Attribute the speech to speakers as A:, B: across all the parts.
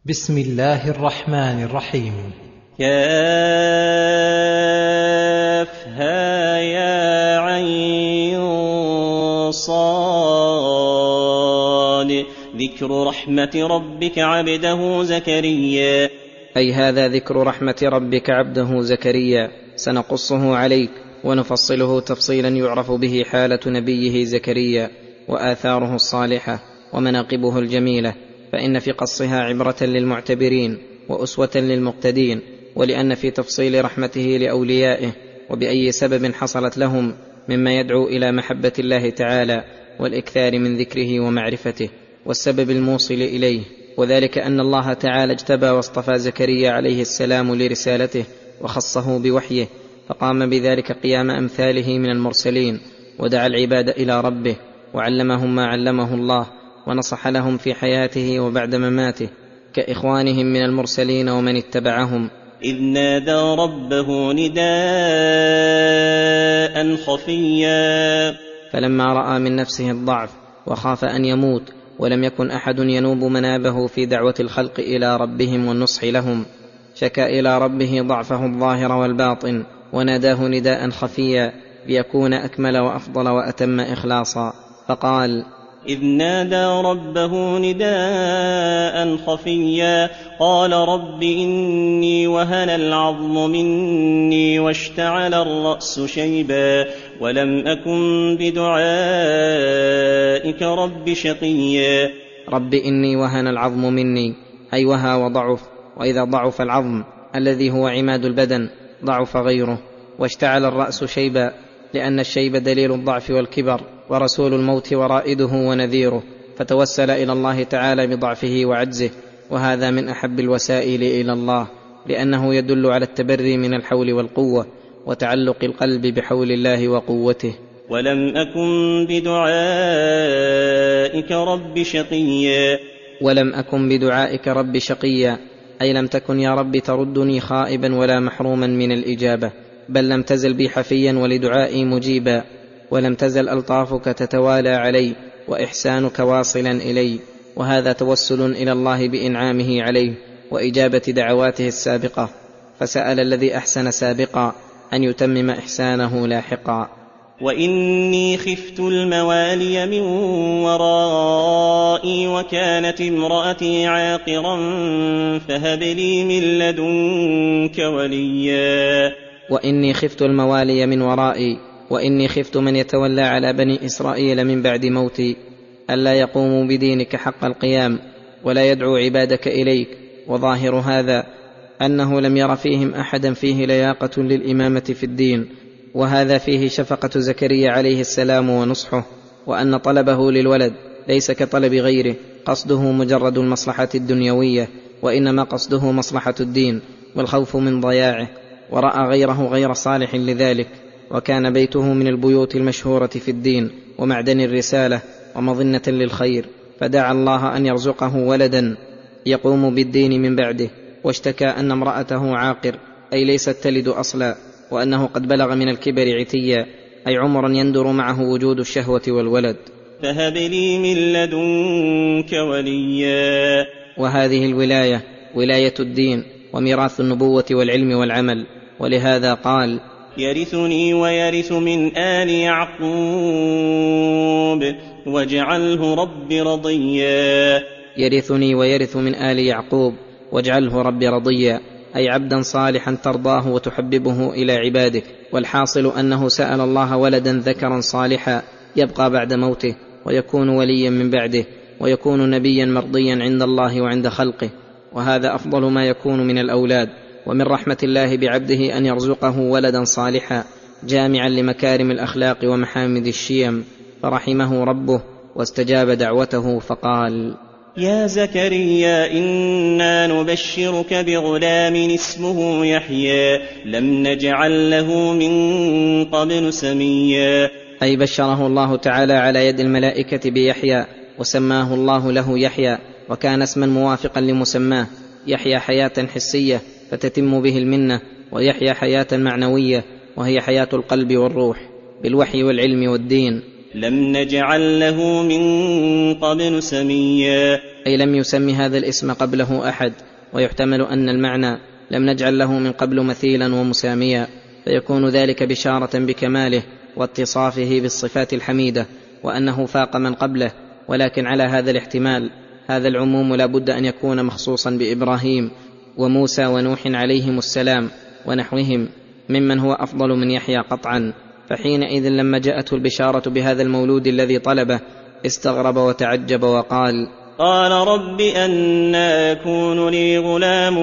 A: بسم الله الرحمن الرحيم.
B: كافها يا عين صاد ذكر رحمة ربك عبده زكريا.
C: أي هذا ذكر رحمة ربك عبده زكريا، سنقصه عليك ونفصله تفصيلا يعرف به حالة نبيه زكريا وآثاره الصالحة ومناقبه الجميلة، فإن في قصها عبرة للمعتبرين وأسوة للمقتدين، ولأن في تفصيل رحمته لأوليائه وبأي سبب حصلت لهم مما يدعو إلى محبة الله تعالى والإكثار من ذكره ومعرفته والسبب الموصل إليه، وذلك أن الله تعالى اجتبى واصطفى زكريا عليه السلام لرسالته وخصه بوحيه، فقام بذلك قيام أمثاله من المرسلين، ودعا العباد إلى ربه وعلمهم ما علمه الله، ونصح لهم في حياته وبعد مماته كإخوانهم من المرسلين ومن اتبعهم.
B: إذ نادى ربه نداء خفيا،
C: فلما رأى من نفسه الضعف وخاف أن يموت ولم يكن أحد ينوب منابه في دعوة الخلق إلى ربهم والنصح لهم، شكا إلى ربه ضعفه الظاهر والباطن وناداه نداء خفيا ليكون أكمل وأفضل وأتم إخلاصا، فقال:
B: إذ نادى ربه نداء خفيا قال رب إني وهن العظم مني واشتعل الرأس شيبا ولم أكن بدعائك رب شقيا.
C: رب إني وهن العظم مني، أي وهى وضعف، وإذا ضعف العظم الذي هو عماد البدن ضعف غيره، واشتعل الرأس شيبا لأن الشيب دليل الضعف والكبر ورسول الموت ورائده ونذيره، فتوسل إلى الله تعالى بضعفه وعجزه، وهذا من أحب الوسائل إلى الله، لأنه يدل على التبري من الحول والقوة وتعلق القلب بحول الله وقوته.
B: ولم أكن بدعائك رب شقيا.
C: ولم أكن بدعائك رب شقيا، أي لم تكن يا رب تردني خائبا ولا محروما من الإجابة، بل لم تزل بي حفيا ولدعائي مجيبا، ولم تزل ألطافك تتوالى علي وإحسانك واصلا إلي، وهذا توسل إلى الله بإنعامه عليه وإجابة دعواته السابقة، فسأل الذي أحسن سابقا أن يتمم إحسانه لاحقا.
B: وإني خفت الموالي من ورائي وكانت امرأتي عاقرا فهب لي من لدنك وليا.
C: وإني خفت الموالي من ورائي، وإني خفت من يتولى على بني إسرائيل من بعد موتي ألا يقوموا بدينك حق القيام ولا يدعو عبادك إليك، وظاهر هذا أنه لم ير فيهم أحدا فيه لياقة للإمامة في الدين، وهذا فيه شفقة زكريا عليه السلام ونصحه، وأن طلبه للولد ليس كطلب غيره قصده مجرد المصلحة الدنيوية، وإنما قصده مصلحة الدين والخوف من ضياعه، ورأى غيره غير صالح لذلك، وكان بيته من البيوت المشهورة في الدين ومعدن الرسالة ومظنة للخير، فدعا الله أن يرزقه ولدا يقوم بالدين من بعده، واشتكى أن امرأته عاقر، أي ليست تلد أصلا، وأنه قد بلغ من الكبر عتيا، أي عمرا يندر معه وجود الشهوة والولد.
B: فهب لي من لدنك وليا.
C: وهذه الولاية ولاية الدين وميراث النبوة والعلم والعمل، ولهذا قال:
B: يرثني ويرث من آل يعقوب واجعله رب رضيا.
C: يرثني ويرث من آل يعقوب واجعله رب رضيا، أي عبدا صالحا ترضاه وتحببه إلى عبادك، والحاصل أنه سأل الله ولدا ذكرا صالحا يبقى بعد موته ويكون وليا من بعده ويكون نبيا مرضيا عند الله وعند خلقه، وهذا أفضل ما يكون من الأولاد، ومن رحمة الله بعبده أن يرزقه ولدا صالحا جامعا لمكارم الأخلاق ومحامد الشيم، فرحمه ربه واستجاب دعوته فقال:
B: يا زكريا إنا نبشرك بغلام اسمه يحيى لم نجعل له من قبل سميا.
C: أي بشره الله تعالى على يد الملائكة بيحيى، وسماه الله له يحيى، وكان اسما موافقا لمسماه، يحيى حياة حسية فتتم به المنة، ويحيى حياة معنوية وهي حياة القلب والروح بالوحي والعلم والدين.
B: لم نجعل له من قبل سميا.
C: أي لم يسم هذا الاسم قبله أحد، ويحتمل أن المعنى لم نجعل له من قبل مثيلا ومساميا، فيكون ذلك بشارة بكماله واتصافه بالصفات الحميدة، وأنه فاق من قبله. ولكن على هذا الاحتمال هذا العموم لا بد أن يكون مخصوصا بإبراهيم وموسى ونوح عليهم السلام ونحوهم ممن هو أفضل من يحيى قطعا. فحينئذ لما جاءته البشارة بهذا المولود الذي طلبه استغرب وتعجب وقال:
B: قال رب أنى يكون لي غلام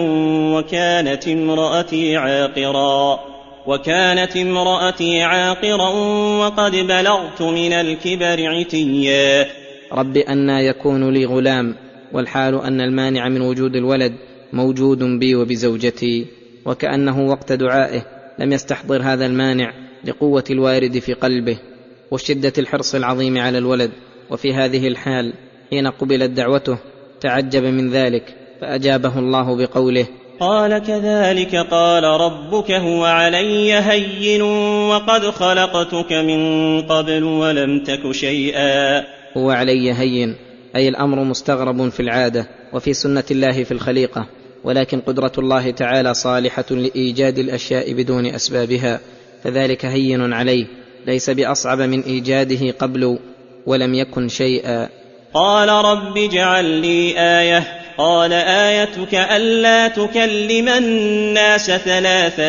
B: وكانت امرأتي عاقرا وقد بلغت من الكبر عتيا.
C: رب أنى يكون لي غلام، والحال أن المانع من وجود الولد موجود بي وبزوجتي، وكأنه وقت دعائه لم يستحضر هذا المانع لقوة الوارد في قلبه وشدة الحرص العظيم على الولد. وفي هذه الحال حين قبلت دعوته تعجب من ذلك، فأجابه الله بقوله:
B: قال كذلك قال ربك هو علي هين وقد خلقتك من قبل ولم تك شيئا.
C: هو علي هين أي الأمر مستغرب في العادة وفي سنة الله في الخليقة، ولكن قدرة الله تعالى صالحة لإيجاد الأشياء بدون أسبابها، فذلك هين عليه، ليس بأصعب من إيجاده قبل ولم يكن شيئا.
B: قال رب اجعل لي آية. قال آيتك ألا تكلم الناس 3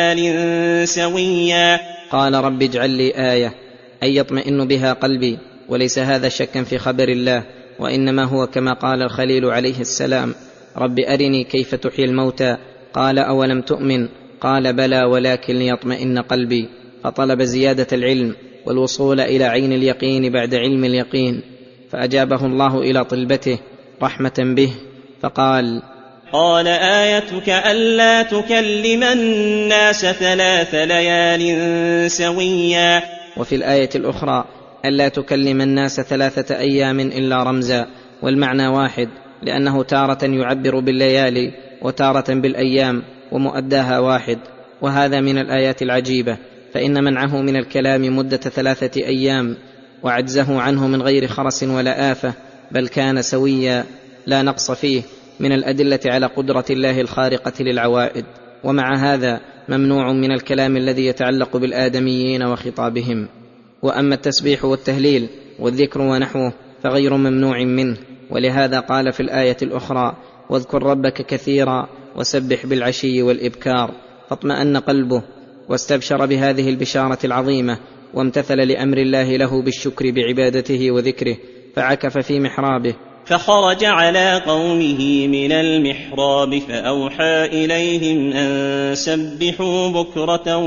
B: ليال سويا.
C: قال رب اجعل لي آية أي يطمئن بها قلبي، وليس هذا شكا في خبر الله، وإنما هو كما قال الخليل عليه السلام: رب أرني كيف تحيي الموتى. قال أولم تؤمن؟ قال بلى ولكن ليطمئن قلبي. فطلب زيادة العلم والوصول إلى عين اليقين بعد علم اليقين، فأجابه الله إلى طلبته رحمة به فقال:
B: قال آيتك ألا تكلم الناس 3 ليال سويا.
C: وفي الآية الأخرى ألا تكلم الناس 3 أيام إلا رمزا، والمعنى واحد، لأنه تارة يعبر بالليالي وتارة بالأيام ومؤداها واحد. وهذا من الآيات العجيبة، فإن منعه من الكلام مدة 3 أيام وعجزه عنه من غير خرس ولا آفة، بل كان سويا لا نقص فيه، من الأدلة على قدرة الله الخارقة للعوائد. ومع هذا ممنوع من الكلام الذي يتعلق بالآدميين وخطابهم. وأما التسبيح والتهليل والذكر ونحوه فغير ممنوع منه، ولهذا قال في الآية الأخرى: واذكر ربك كثيرا وسبح بالعشي والإبكار. فاطمأن قلبه واستبشر بهذه البشارة العظيمة، وامتثل لأمر الله له بالشكر بعبادته وذكره، فعكف في محرابه.
B: فخرج على قومه من المحراب فأوحى إليهم أن سبحوا بكرة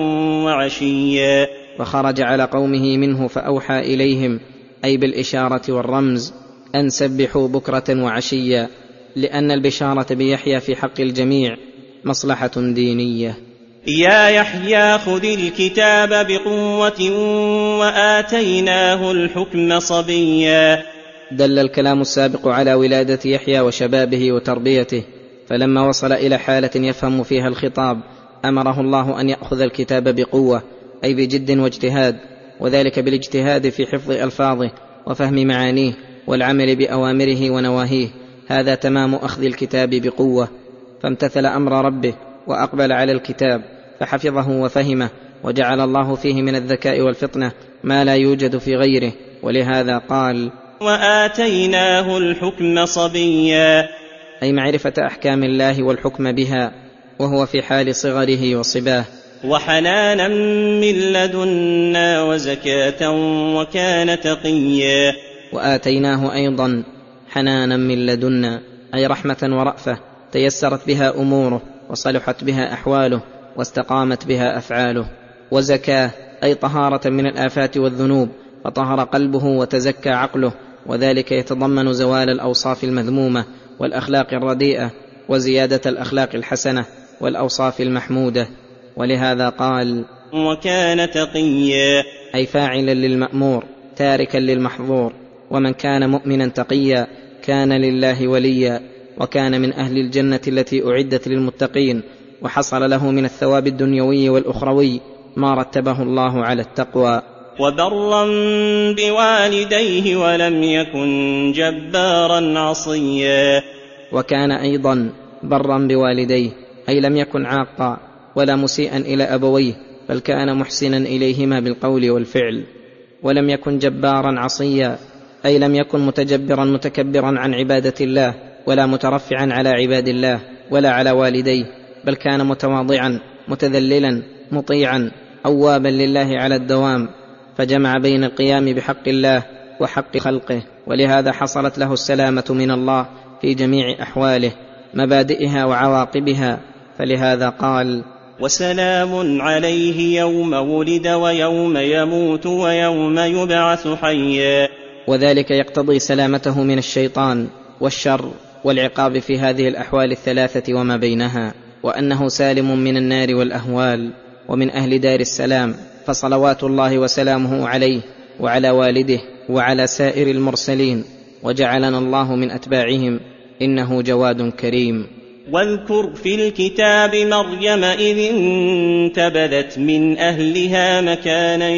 B: وعشيا.
C: وخرج على قومه منه فأوحى إليهم أي بالإشارة والرمز أن سبحوا بكرة وعشيا، لأن البشارة بيحيى في حق الجميع مصلحة دينية.
B: يا يحيى خذ الكتاب بقوة وآتيناه الحكم صبيا.
C: دل الكلام السابق على ولادة يحيى وشبابه وتربيته، فلما وصل إلى حالة يفهم فيها الخطاب أمره الله أن يأخذ الكتاب بقوة، أي بجد واجتهاد، وذلك بالاجتهاد في حفظ ألفاظه وفهم معانيه والعمل بأوامره ونواهيه. هذا تمام أخذ الكتاب بقوة. فامتثل أمر ربه وأقبل على الكتاب فحفظه وفهمه، وجعل الله فيه من الذكاء والفطنة ما لا يوجد في غيره، ولهذا قال:
B: وآتيناه الحكم صبيا،
C: أي معرفة أحكام الله والحكم بها وهو في حال صغره وصباه.
B: وحنانا من لدنا وزكاة وكان تقيا.
C: وآتيناه أيضا حنانا من لدنا أي رحمة ورأفة تيسرت بها أموره وصلحت بها أحواله واستقامت بها أفعاله. وزكاة أي طهارة من الآفات والذنوب، فطهر قلبه وتزكى عقله، وذلك يتضمن زوال الأوصاف المذمومة والأخلاق الرديئة وزيادة الأخلاق الحسنة والأوصاف المحمودة. ولهذا قال:
B: وكان تقيا،
C: أي فاعلا للمأمور تاركا للمحظور. ومن كان مؤمنا تقيا كان لله وليا، وكان من أهل الجنة التي أعدت للمتقين، وحصل له من الثواب الدنيوي والأخروي ما رتبه الله على التقوى.
B: وبرا بوالديه ولم يكن جبارا عصيا.
C: وكان أيضا برا بوالديه، أي لم يكن عاقا ولا مسيئا إلى أبويه، بل كان محسنا إليهما بالقول والفعل. ولم يكن جبارا عصيا، أي لم يكن متجبرا متكبرا عن عبادة الله، ولا مترفعا على عباد الله ولا على والديه، بل كان متواضعا متذللا مطيعا أوابا لله على الدوام، فجمع بين القيام بحق الله وحق خلقه، ولهذا حصلت له السلامة من الله في جميع أحواله مبادئها وعواقبها، فلهذا قال:
B: وسلام عليه يوم ولد ويوم يموت ويوم يبعث حيا.
C: وذلك يقتضي سلامته من الشيطان والشر والعقاب في هذه الأحوال الثلاثة وما بينها، وأنه سالم من النار والأهوال ومن أهل دار السلام، فصلوات الله وسلامه عليه وعلى والده وعلى سائر المرسلين، وجعلنا الله من أتباعهم، إنه جواد كريم.
B: واذكر في الكتاب مريم إذ انتبذت من أهلها مكانا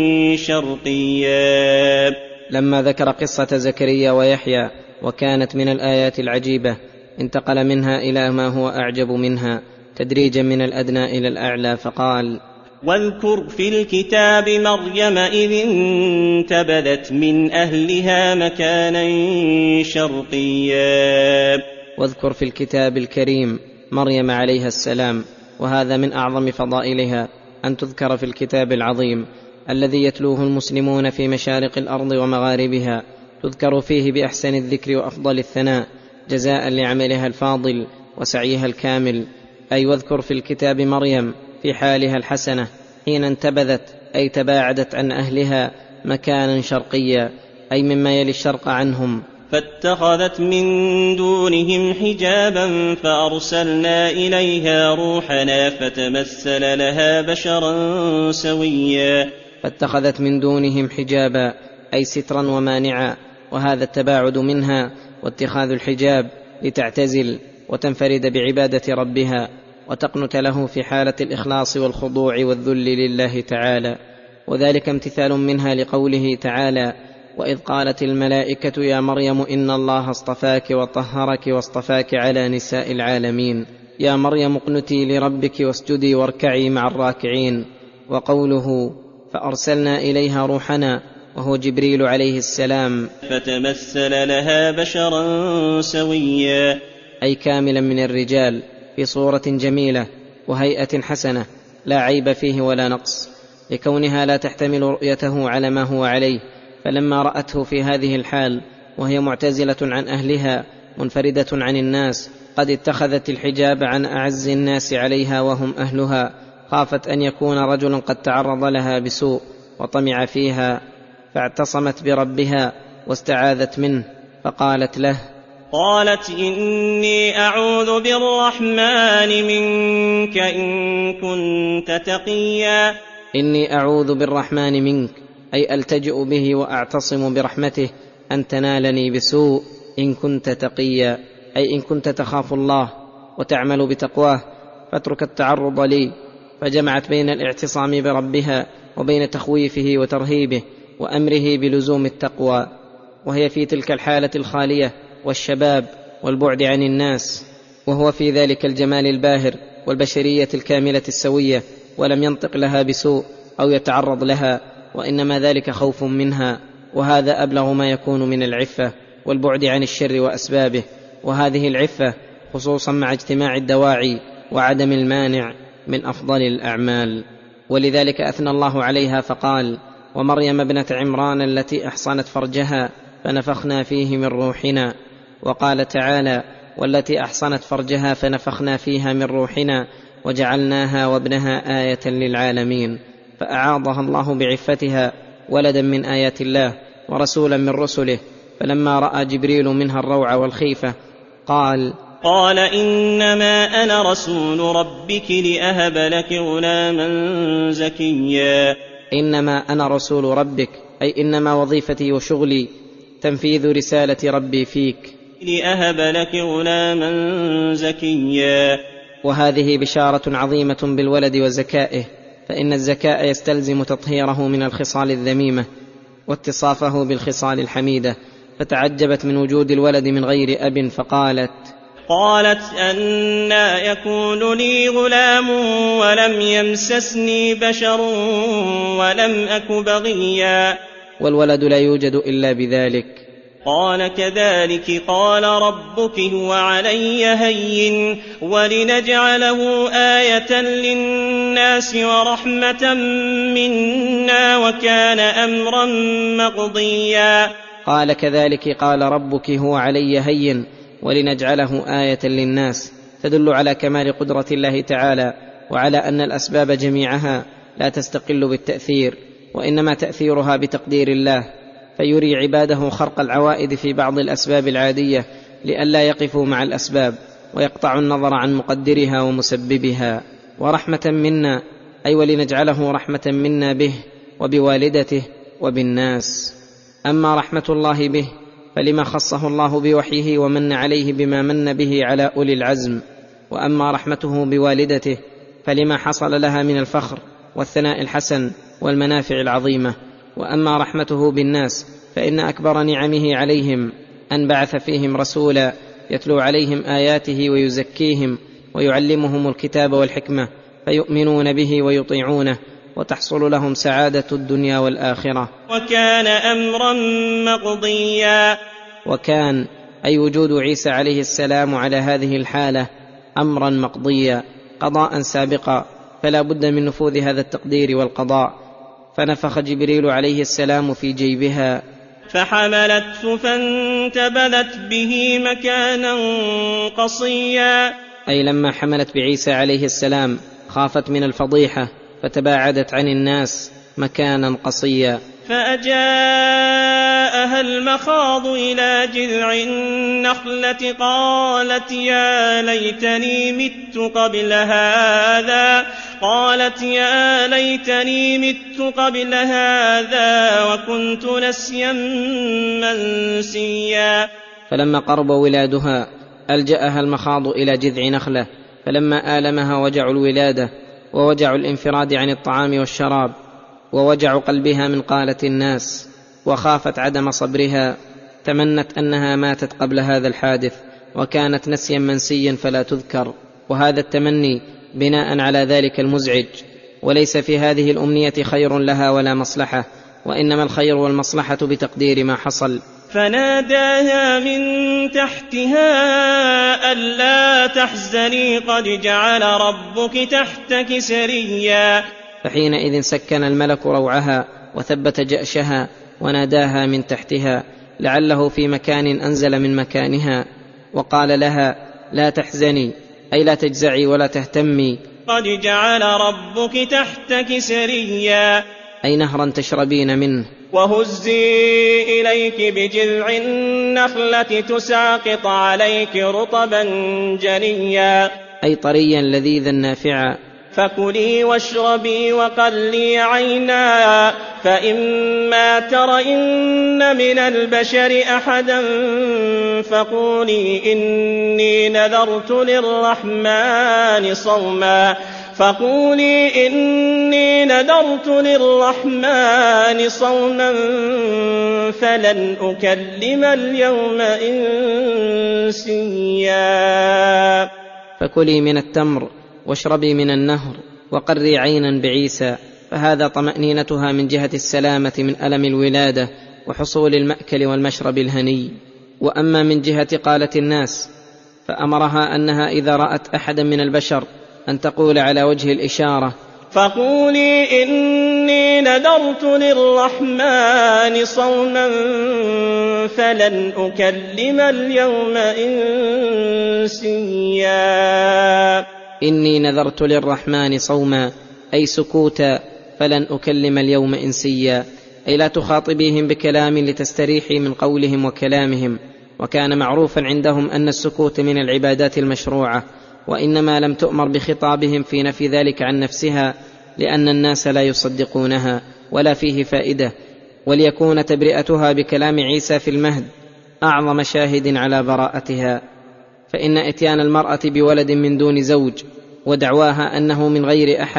B: شرقيا.
C: لما ذكر قصة زكريا ويحيى وكانت من الآيات العجيبة، انتقل منها إلى ما هو أعجب منها تدريجا من الأدنى إلى الأعلى، فقال:
B: واذكر في الكتاب مريم إذ انتبذت من أهلها مكانا شرقيا.
C: واذكر في الكتاب الكريم مريم عليها السلام، وهذا من أعظم فضائلها أن تذكر في الكتاب العظيم الذي يتلوه المسلمون في مشارق الأرض ومغاربها، تذكر فيه بأحسن الذكر وأفضل الثناء جزاء لعملها الفاضل وسعيها الكامل. أي واذكر في الكتاب مريم في حالها الحسنة حين انتبذت، أي تباعدت عن أهلها مكانا شرقيا، أي مما يلي الشرق عنهم،
B: فاتخذت من دونهم حجابا فأرسلنا إليها روحنا فتمثل لها بشرا سويا.
C: فاتخذت من دونهم حجابا، أي سترا ومانعا، وهذا التباعد منها واتخاذ الحجاب لتعتزل وتنفرد بعبادة ربها وتقنت له في حالة الإخلاص والخضوع والذل لله تعالى، وذلك امتثال منها لقوله تعالى: وإذ قالت الملائكة يا مريم إن الله اصطفاك وطهرك واصطفاك على نساء العالمين، يا مريم اقنتي لربك واسجدي واركعي مع الراكعين. وقوله فأرسلنا إليها روحنا وهو جبريل عليه السلام،
B: فتمثل لها بشرا سويا،
C: أي كاملا من الرجال في صورة جميلة وهيئة حسنة لا عيب فيه ولا نقص، لكونها لا تحتمل رؤيته على ما هو عليه، فلما رأته في هذه الحال وهي معتزلة عن أهلها منفردة عن الناس قد اتخذت الحجاب عن أعز الناس عليها وهم أهلها، خافت أن يكون رجل قد تعرض لها بسوء وطمع فيها، فاعتصمت بربها واستعاذت منه، فقالت له:
B: قالت إني أعوذ بالرحمن منك إن كنت تقيا.
C: إني أعوذ بالرحمن منك، أي ألتجئ به وأعتصم برحمته أن تنالني بسوء إن كنت تقيا، أي إن كنت تخاف الله وتعمل بتقواه فاترك التعرض لي. فجمعت بين الاعتصام بربها وبين تخويفه وترهيبه وأمره بلزوم التقوى، وهي في تلك الحالة الخالية والشباب والبعد عن الناس، وهو في ذلك الجمال الباهر والبشرية الكاملة السوية، ولم ينطق لها بسوء أو يتعرض لها، وإنما ذلك خوف منها، وهذا أبلغ ما يكون من العفة والبعد عن الشر وأسبابه، وهذه العفة خصوصا مع اجتماع الدواعي وعدم المانع من أفضل الأعمال. ولذلك أثنى الله عليها فقال: ومريم ابنة عمران التي أحصنت فرجها فنفخنا فيه من روحنا. وقال تعالى: والتي أحصنت فرجها فنفخنا فيها من روحنا وجعلناها وابنها آية للعالمين، فأعاضها الله بعفتها ولدا من آيات الله ورسولا من رسله. فلما رأى جبريل منها الروع والخيفة قال
B: إنما أنا رسول ربك لأهب لك غلاما زكيا.
C: إنما أنا رسول ربك، أي إنما وظيفتي وشغلي تنفيذ رسالة ربي فيك،
B: لأهب لك غلاما زكيا.
C: وهذه بشارة عظيمة بالولد وزكائه، فإن الزكاء يستلزم تطهيره من الخصال الذميمة واتصافه بالخصال الحميدة. فتعجبت من وجود الولد من غير أب فقالت:
B: أنى يكون لي غلام ولم يمسسني بشر ولم أك بغيا.
C: والولد لا يوجد إلا بذلك.
B: قال: كذلك قال ربك هو علي هين ولنجعله آية للناس ورحمة منا وكان أمرا مقضيا.
C: قال: كذلك قال ربك هو علي هين ولنجعله آية للناس، تدل على كمال قدرة الله تعالى، وعلى أن الأسباب جميعها لا تستقل بالتأثير، وإنما تأثيرها بتقدير الله، فيري عباده خرق العوائد في بعض الأسباب العادية لئلا يقفوا مع الأسباب ويقطعوا النظر عن مقدرها ومسببها. ورحمة منا أي ولنجعله رحمة منا به وبوالدته وبالناس. أما رحمة الله به فلما خصه الله بوحيه ومن عليه بما من به على أولي العزم، وأما رحمته بوالدته فلما حصل لها من الفخر والثناء الحسن والمنافع العظيمة. وأما رحمته بالناس فإن أكبر نعمه عليهم أن بعث فيهم رسولا يتلو عليهم آياته ويزكيهم ويعلمهم الكتاب والحكمة فيؤمنون به ويطيعونه، وتحصل لهم سعادة الدنيا والآخرة.
B: وكان أمرا مقضيا.
C: وكان أي وجود عيسى عليه السلام على هذه الحالة أمرا مقضيا، قضاء سابقا، فلا بد من نفوذ هذا التقدير والقضاء. فنفخ جبريل عليه السلام في جيبها
B: فحملته فانتبذت به مكانا قصيا.
C: أي لما حملت بعيسى عليه السلام خافت من الفضيحة فتباعدت عن الناس مكانا قصيا.
B: فأجاءها المخاض إلى جذع النخلة قالت يا ليتني مت قبل هذا وكنت نسيا منسيا.
C: فلما قرب ولادها ألجأها المخاض إلى جذع نخلة، فلما آلمها وجع الولادة ووجع الانفراد عن الطعام والشراب ووجع قلبها من قالة الناس وخافت عدم صبرها، تمنت أنها ماتت قبل هذا الحادث وكانت نسيا منسيا فلا تذكر. وهذا التمني بناء على ذلك المزعج، وليس في هذه الأمنية خير لها ولا مصلحة، وإنما الخير والمصلحة بتقدير ما حصل.
B: فناداها من تحتها ألا تحزني قد جعل ربك تحتك سريا.
C: فحينئذ سكن الملك روعها وثبت جأشها وناداها من تحتها لعله في مكان أنزل من مكانها، وقال لها لا تحزني أي لا تجزعي ولا تهتمي،
B: قد جعل ربك تحتك سريا
C: أي نهرا تشربين منه.
B: وهزي إليك بجذع النخلة تساقط عليك رطبا جنيا،
C: أي طريا لذيذا نافعا.
B: فكلي واشربي وقلي عينا فإما ترين من البشر أحدا فقولي إني نذرت للرحمن صوما فلن أكلم اليوم إنسيا.
C: فكلي من التمر واشربي من النهر وقري عينا بعيسى، فهذا طمأنينتها من جهة السلامة من ألم الولادة وحصول المأكل والمشرب الهني. وأما من جهة قالة الناس فأمرها أنها إذا رأت أحدا من البشر أن تقول على وجه الإشارة
B: فقولي إني نذرت للرحمن صوما فلن أكلم اليوم إنسيا.
C: إني نذرت للرحمن صوما أي سكوتا فلن أكلم اليوم إنسيا، أي لا تخاطبيهم بكلام لتستريحي من قولهم وكلامهم. وكان معروفا عندهم أن السكوت من العبادات المشروعة، وإنما لم تؤمر بخطابهم في نفي ذلك عن نفسها لأن الناس لا يصدقونها ولا فيه فائدة، وليكون تبرئتها بكلام عيسى في المهد أعظم شاهد على براءتها. فإن إتيان المرأة بولد من دون زوج ودعواها أنه من غير أحد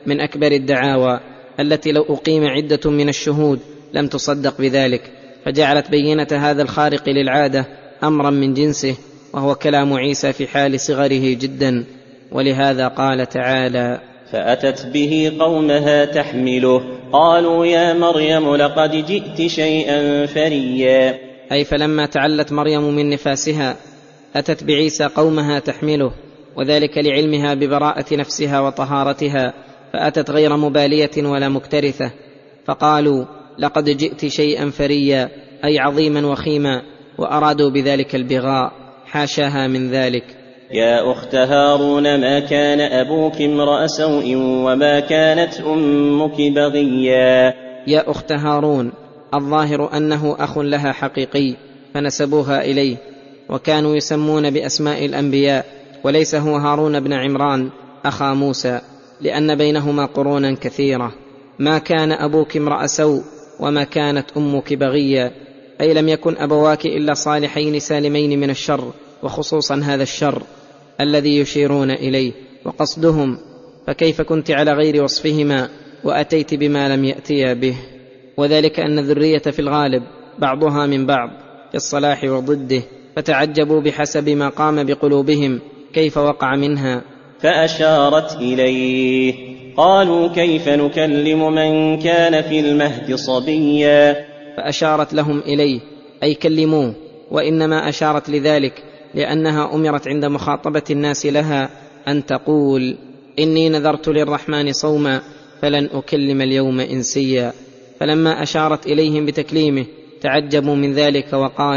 C: من أكبر الدعاوى التي لو أقيم عدة من الشهود لم تصدق بذلك، فجعلت بينة هذا الخارق للعادة أمرا من جنسه، وهو كلام عيسى في حال صغره جدا. ولهذا قال تعالى:
B: فأتت به قومها تحمله قالوا يا مريم لقد جئت شيئا فريا.
C: أي فلما تعلت مريم من نفاسها أتت بعيسى قومها تحمله، وذلك لعلمها ببراءة نفسها وطهارتها، فأتت غير مبالية ولا مكترثة، فقالوا لقد جئت شيئا فريا، أي عظيما وخيما، وأرادوا بذلك البغاء، حاشاها من ذلك.
B: يا أخت هارون ما كان أبوك امرأ سوء وما كانت أمك بغيا.
C: يا أخت هارون، الظاهر أنه أخ لها حقيقي فنسبوها إليه، وكانوا يسمون بأسماء الأنبياء، وليس هو هارون بن عمران أخا موسى، لأن بينهما قرونا كثيرة. ما كان أبوك امرأ سوء وما كانت أمك بغيا، أي لم يكن أبواك إلا صالحين سالمين من الشر، وخصوصا هذا الشر الذي يشيرون إليه وقصدهم، فكيف كنت على غير وصفهما وأتيت بما لم يأتيا به؟ وذلك أن الذرية في الغالب بعضها من بعض في الصلاح وضده، فتعجبوا بحسب ما قام بقلوبهم كيف وقع منها.
B: فأشارت إليه قالوا كيف نكلم من كان في المهد صبيا.
C: فأشارت لهم إليه أي كلموه، وإنما أشارت لذلك لأنها أمرت عند مخاطبة الناس لها أن تقول: إني نذرت للرحمن صوما فلن أكلم اليوم إنسيا. فلما أشارت إليهم بتكليمه تعجبوا من ذلك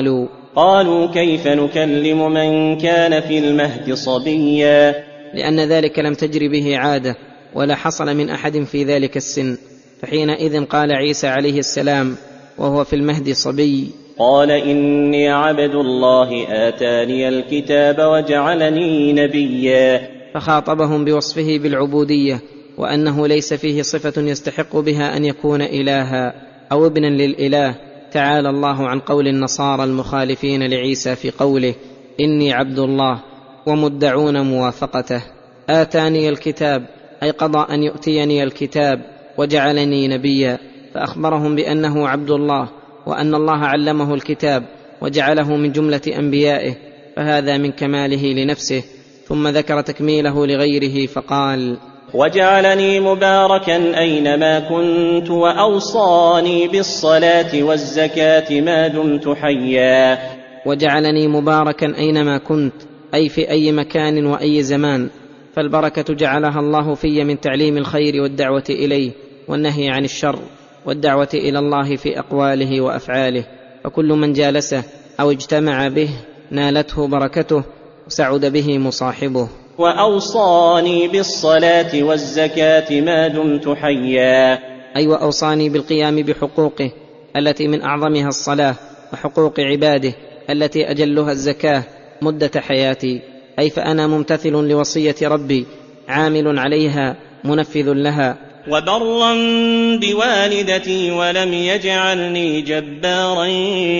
C: وقالوا
B: كيف نكلم من كان في المهد صبيا،
C: لأن ذلك لم تجر به عادة ولا حصل من أحد في ذلك السن. فحينئذ قال عيسى عليه السلام وهو في المهد صبي:
B: قال إني عبد الله آتاني الكتاب وجعلني نبيا.
C: فخاطبهم بوصفه بالعبودية، وأنه ليس فيه صفة يستحق بها أن يكون إلها أو ابنا للإله. تعالى الله عن قول النصارى المخالفين لعيسى في قوله: إني عبد الله، ومدعون موافقته. آتاني الكتاب أي قضى أن يؤتيني الكتاب، وجعلني نبيا، فأخبرهم بأنه عبد الله، وأن الله علمه الكتاب وجعله من جملة أنبيائه، فهذا من كماله لنفسه. ثم ذكر تكميله لغيره فقال:
B: وجعلني مباركا أينما كنت وأوصاني بالصلاة والزكاة ما دمت حيا.
C: وجعلني مباركا أينما كنت، أي في أي مكان وأي زمان، فالبركة جعلها الله في من تعليم الخير والدعوة إليه والنهي عن الشر والدعوة إلى الله في أقواله وأفعاله، فكل من جالسه أو اجتمع به نالته بركته وسعد به مصاحبه.
B: وأوصاني بالصلاة والزكاة ما دمت حيا،
C: أي وأوصاني بالقيام بحقوقه التي من أعظمها الصلاة، وحقوق عباده التي أجلها الزكاة مدة حياتي، أي فأنا ممتثل لوصية ربي عامل عليها منفذ لها.
B: وبرا بوالدتي ولم يجعلني جبارا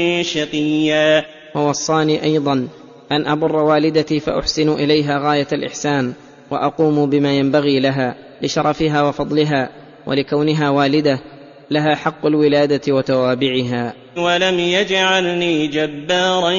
B: شقيا.
C: ووصاني أيضا أن أبر والدتي فأحسن إليها غاية الإحسان، وأقوم بما ينبغي لها لشرفها وفضلها، ولكونها والدة لها حق الولادة وتوابعها.
B: ولم يجعلني جبارا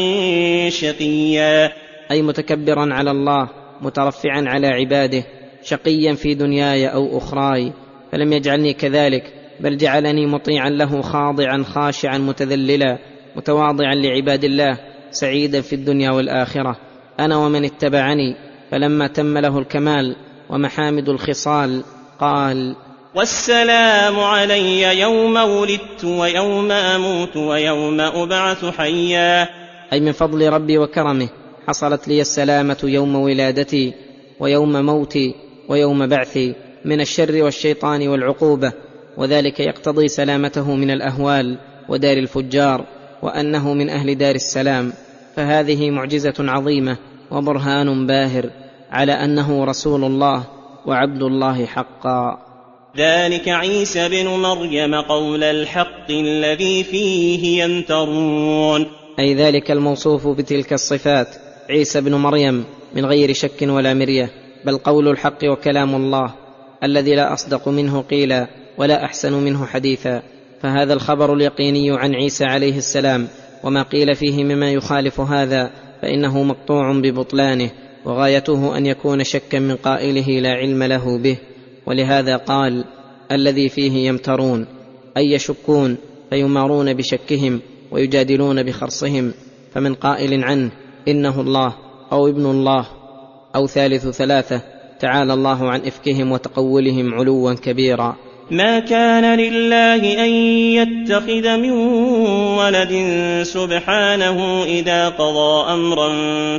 B: شقيا،
C: أي متكبرا على الله مترفعا على عباده، شقيا في دنياي أو أخراي، فلم يجعلني كذلك، بل جعلني مطيعا له خاضعا خاشعا متذللا متواضعا لعباد الله، سعيدا في الدنيا والآخرة، أنا ومن اتبعني. فلما تم له الكمال ومحامد الخصال قال:
B: والسلام علي يوم ولدت ويوم أموت ويوم أبعث حيا.
C: أي من فضل ربي وكرمه حصلت لي السلامة يوم ولادتي ويوم موتي ويوم بعثي من الشر والشيطان والعقوبة، وذلك يقتضي سلامته من الأهوال ودار الفجار، وأنه من أهل دار السلام. فهذه معجزة عظيمة وبرهان باهر على أنه رسول الله وعبد الله حقا.
B: ذلك عيسى بن مريم قول الحق الذي فيه يمترون،
C: أي ذلك الموصوف بتلك الصفات عيسى بن مريم من غير شك ولا مرية، بل قول الحق وكلام الله، الذي لا أصدق منه قيلا ولا أحسن منه حديثا. فهذا الخبر اليقيني عن عيسى عليه السلام، وما قيل فيه مما يخالف هذا فإنه مقطوع ببطلانه، وغايته أن يكون شكا من قائله لا علم له به. ولهذا قال: الذي فيه يمترون، أي يشكون فيمارون بشكهم ويجادلون بخرصهم. فمن قائل عنه إنه الله أو ابن الله أو ثالث ثلاثة، تعالى الله عن إفكهم وتقولهم علوا كبيرا.
B: ما كان لله أن يتخذ من ولد سبحانه، إذا قضى أمرا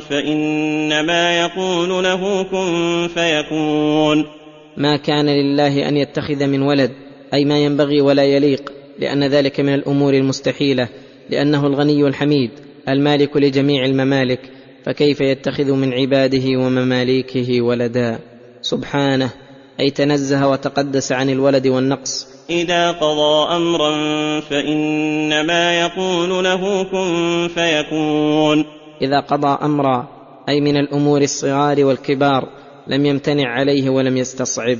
B: فإنما يقول له كن فيكون.
C: ما كان لله أن يتخذ من ولد، أي ما ينبغي ولا يليق، لأن ذلك من الأمور المستحيلة، لأنه الغني الحميد المالك لجميع الممالك، فكيف يتخذ من عباده ومماليكه ولدا؟ سبحانه، أي تنزه وتقدس عن الولد والنقص.
B: إذا قضى أمرا فإنما يقول له كن فيكون.
C: إذا قضى أمرا، أي من الأمور الصغار والكبار، لم يمتنع عليه ولم يستصعب،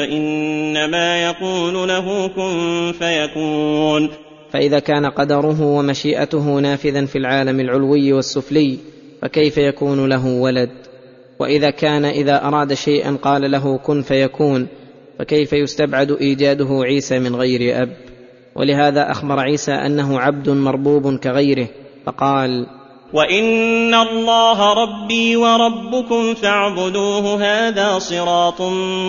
B: فإنما يقول له كن فيكون.
C: فإذا كان قدره ومشيئته نافذا في العالم العلوي والسفلي، فكيف يكون له ولد؟ وإذا كان إذا أراد شيئا قال له كن فيكون، فكيف يستبعد إيجاده عيسى من غير أب؟ ولهذا أخبر عيسى أنه عبد مربوب كغيره، فقال:
B: وإن الله ربي وربكم فاعبدوه هذا صراط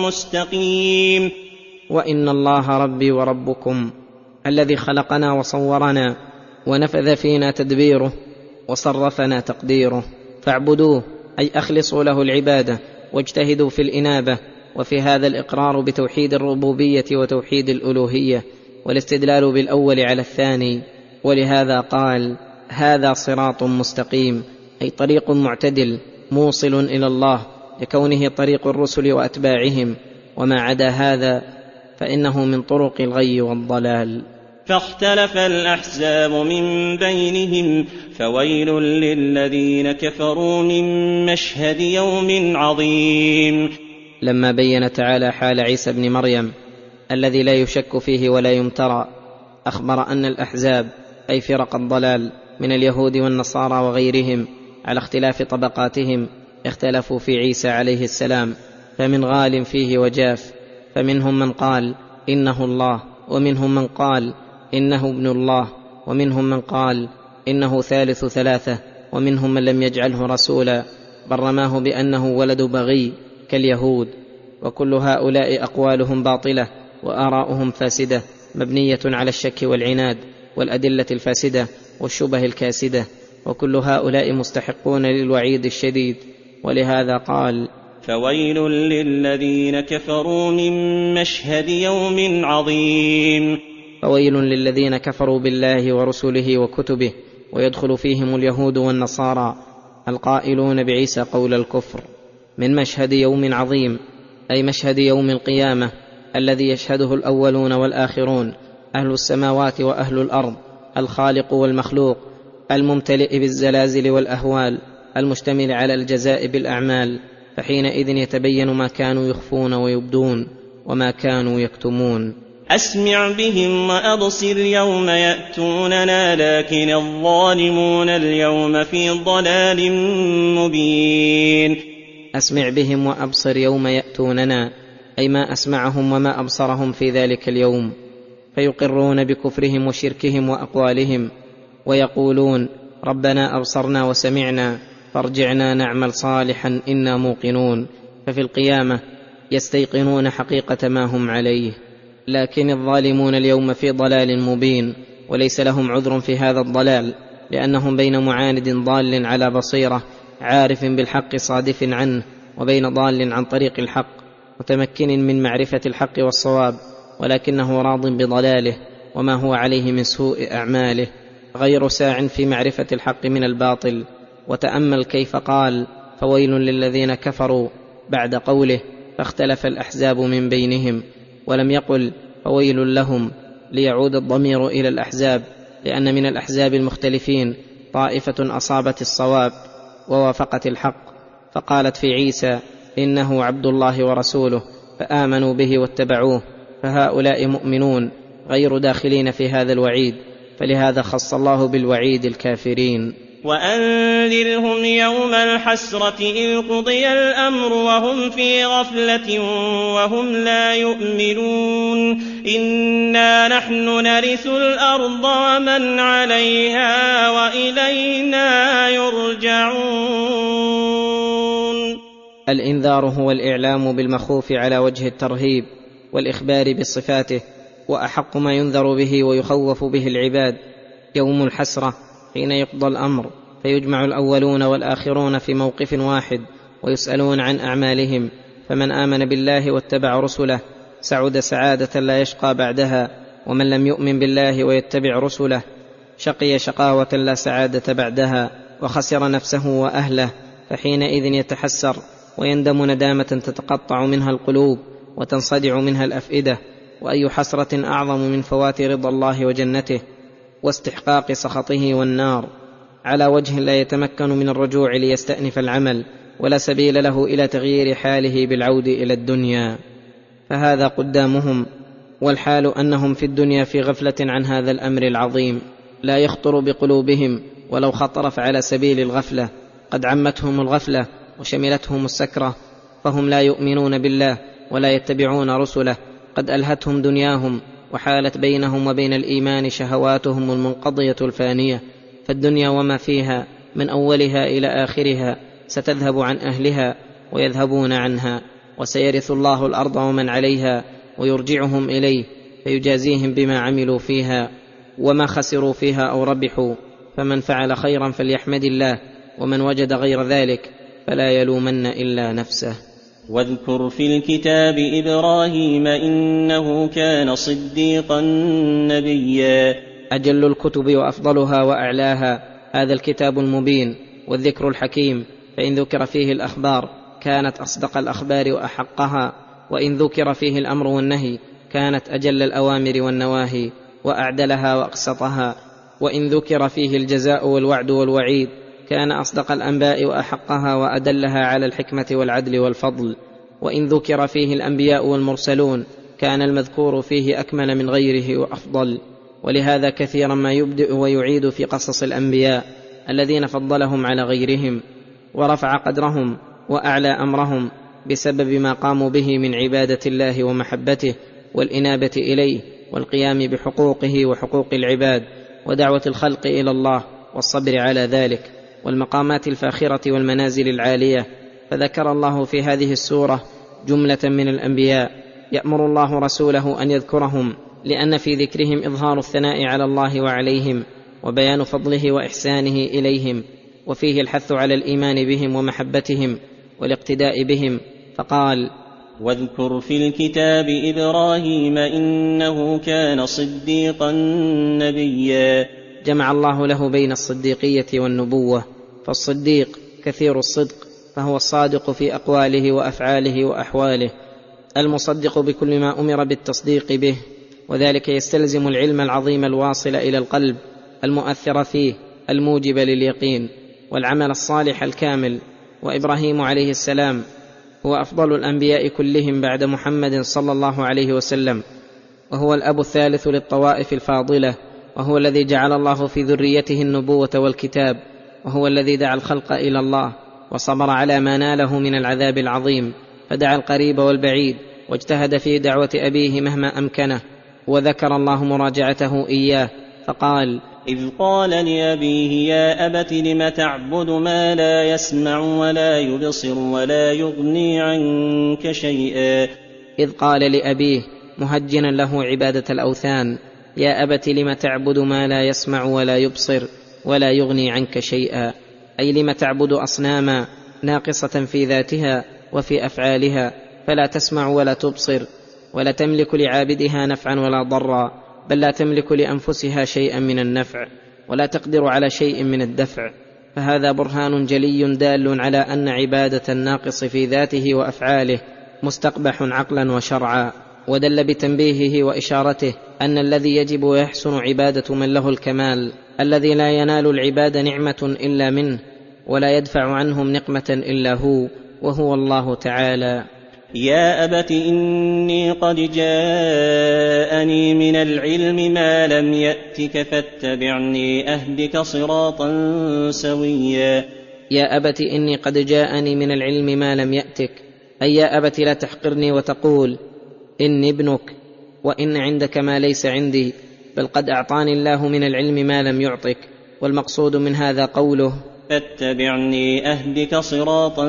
B: مستقيم.
C: وإن الله ربي وربكم، الذي خلقنا وصورنا ونفذ فينا تدبيره وصرفنا تقديره، فاعبدوه، أي أخلصوا له العبادة واجتهدوا في الإنابة. وفي هذا الإقرار بتوحيد الربوبية وتوحيد الألوهية، والاستدلال بالأول على الثاني. ولهذا قال: هذا صراط مستقيم، أي طريق معتدل موصل إلى الله، لكونه طريق الرسل وأتباعهم، وما عدا هذا فإنه من طرق الغي والضلال.
B: فاختلف الأحزاب من بينهم، فويل للذين كفروا من مشهد يوم عظيم.
C: لما بين تعالى حال عيسى بن مريم الذي لا يشك فيه ولا يمترى، أخبر أن الأحزاب، أي فرق الضلال من اليهود والنصارى وغيرهم، على اختلاف طبقاتهم اختلفوا في عيسى عليه السلام، فمن غال فيه وجاف، فمنهم من قال إنه الله، ومنهم من قال إنه ابن الله، ومنهم من قال إنه ثالث ثلاثة، ومنهم من لم يجعله رسولا بل رماه بأنه ولد بغي كاليهود. وكل هؤلاء أقوالهم باطلة وآراؤهم فاسدة، مبنية على الشك والعناد والأدلة الفاسدة والشبه الكاسدة، وكل هؤلاء مستحقون للوعيد الشديد. ولهذا قال:
B: فويل للذين كفروا من مشهد يوم عظيم.
C: فويل للذين كفروا بالله ورسله وكتبه، ويدخل فيهم اليهود والنصارى القائلون بعيسى قول الكفر، من مشهد يوم عظيم، أي مشهد يوم القيامة الذي يشهده الأولون والآخرون، أهل السماوات وأهل الأرض، الخالق والمخلوق، الممتلئ بالزلازل والأهوال، المشتمل على الجزاء بالأعمال. فحينئذ يتبين ما كانوا يخفون ويبدون وما كانوا يكتمون.
B: أسمع بهم وأبصر يوم يأتوننا، لكن الظالمون اليوم في ضلال مبين.
C: أسمع بهم وأبصر يوم يأتوننا، أي ما أسمعهم وما أبصرهم في ذلك اليوم، فيقرون بكفرهم وشركهم وأقوالهم، ويقولون: ربنا أبصرنا وسمعنا فارجعنا نعمل صالحا إنا موقنون. ففي القيامة يستيقنون حقيقة ما هم عليه. لكن الظالمون اليوم في ضلال مبين، وليس لهم عذر في هذا الضلال، لأنهم بين معاند ضال على بصيرة عارف بالحق صادف عنه، وبين ضال عن طريق الحق متمكن من معرفة الحق والصواب، ولكنه راض بضلاله وما هو عليه من سوء أعماله، غير ساع في معرفة الحق من الباطل. وتأمل كيف قال: فويل للذين كفروا بعد قوله فاختلف الأحزاب من بينهم، ولم يقل فويل لهم ليعود الضمير إلى الأحزاب، لأن من الأحزاب المختلفين طائفة أصابت الصواب ووافقت الحق، فقالت في عيسى إنه عبد الله ورسوله، فآمنوا به واتبعوه، فهؤلاء مؤمنون غير داخلين في هذا الوعيد، فلهذا خص الله بالوعيد الكافرين.
B: وأنذرهم يوم الحسرة إذ قضي الأمر وهم في غفلة وهم لا يؤمنون. إنا نحن نرث الأرض ومن عليها وإلينا يرجعون.
C: الإنذار هو الإعلام بالمخوف على وجه الترهيب والإخبار بصفاته، وأحق ما ينذر به ويخوف به العباد يوم الحسرة حين يقضى الأمر، فيجمع الأولون والآخرون في موقف واحد ويسألون عن أعمالهم، فمن آمن بالله واتبع رسله سعد سعادة لا يشقى بعدها، ومن لم يؤمن بالله ويتبع رسله شقي شقاوة لا سعادة بعدها، وخسر نفسه وأهله، فحينئذ يتحسر ويندم ندامة تتقطع منها القلوب وتنصدع منها الأفئدة. وأي حسرة أعظم من فوات رضا الله وجنته واستحقاق سخطه والنار، على وجه لا يتمكن من الرجوع ليستأنف العمل، ولا سبيل له إلى تغيير حاله بالعود إلى الدنيا. فهذا قدامهم، والحال أنهم في الدنيا في غفلة عن هذا الأمر العظيم، لا يخطر بقلوبهم، ولو خطر فعلى سبيل الغفلة، قد عمتهم الغفلة وشملتهم السكرة، فهم لا يؤمنون بالله ولا يتبعون رسله، قد ألهتهم دنياهم وحالت بينهم وبين الإيمان شهواتهم المنقضية الفانية، فالدنيا وما فيها من أولها إلى آخرها ستذهب عن أهلها ويذهبون عنها، وسيرث الله الأرض ومن عليها ويرجعهم إليه فيجازيهم بما عملوا فيها وما خسروا فيها أو ربحوا. فمن فعل خيرا فليحمد الله، ومن وجد غير ذلك فلا يلومن إلا نفسه.
B: واذكر في الكتاب إبراهيم إنه كان صديقا نبيا.
C: أجل الكتب وأفضلها وأعلاها هذا الكتاب المبين والذكر الحكيم، فإن ذكر فيه الأخبار كانت أصدق الأخبار وأحقها، وإن ذكر فيه الأمر والنهي كانت أجل الأوامر والنواهي وأعدلها وأقسطها، وإن ذكر فيه الجزاء والوعد والوعيد كان أصدق الأنباء وأحقها وأدلها على الحكمة والعدل والفضل، وإن ذكر فيه الأنبياء والمرسلون كان المذكور فيه أكمل من غيره وأفضل. ولهذا كثيرا ما يبدئ ويعيد في قصص الأنبياء الذين فضلهم على غيرهم ورفع قدرهم وأعلى أمرهم بسبب ما قاموا به من عبادة الله ومحبته والإنابة إليه والقيام بحقوقه وحقوق العباد ودعوة الخلق إلى الله والصبر على ذلك، والمقامات الفاخرة والمنازل العالية. فذكر الله في هذه السورة جملة من الأنبياء يأمر الله رسوله أن يذكرهم، لأن في ذكرهم إظهار الثناء على الله وعليهم وبيان فضله وإحسانه إليهم، وفيه الحث على الإيمان بهم ومحبتهم والاقتداء بهم، فقال:
B: واذكر في الكتاب إبراهيم إنه كان صديقا نبيا.
C: جمع الله له بين الصديقية والنبوة، فالصديق كثير الصدق، فهو الصادق في أقواله وأفعاله وأحواله، المصدق بكل ما أمر بالتصديق به، وذلك يستلزم العلم العظيم الواصل إلى القلب المؤثر فيه الموجب لليقين والعمل الصالح الكامل. وإبراهيم عليه السلام هو أفضل الأنبياء كلهم بعد محمد صلى الله عليه وسلم، وهو الأب الثالث للطوائف الفاضلة، وهو الذي جعل الله في ذريته النبوة والكتاب، وهو الذي دعا الخلق إلى الله وصبر على ما ناله من العذاب العظيم، فدعا القريب والبعيد واجتهد في دعوة أبيه مهما أمكنه. وذكر الله مراجعته إياه فقال:
B: إذ قال لأبيه يا أبت لم تعبد ما لا يسمع ولا يبصر ولا يغني عنك شيئا.
C: إذ قال لأبيه مهجنا له عبادة الأوثان: يا أبت لم تعبد ما لا يسمع ولا يبصر ولا يغني عنك شيئا، أي لم تعبد أصناما ناقصة في ذاتها وفي أفعالها، فلا تسمع ولا تبصر ولا تملك لعابدها نفعا ولا ضرا، بل لا تملك لأنفسها شيئا من النفع ولا تقدر على شيء من الدفع. فهذا برهان جلي دال على أن عبادة الناقص في ذاته وأفعاله مستقبح عقلا وشرعا، ودل بتنبيهه وإشارته أن الذي يجب ويحسن عبادة من له الكمال، الذي لا ينال العباد نعمة إلا منه ولا يدفع عنهم نقمة إلا هو، وهو الله تعالى.
B: يا أبت إني قد جاءني من العلم ما لم يأتك فاتبعني أهدك صراطا سويا.
C: يا أبت إني قد جاءني من العلم ما لم يأتك، أي يا أبت لا تحقرني وتقول إني ابنك وإن عندك ما ليس عندي، بل قد أعطاني الله من العلم ما لم يعطك. والمقصود من هذا قوله
B: فاتبعني أهدك صراطا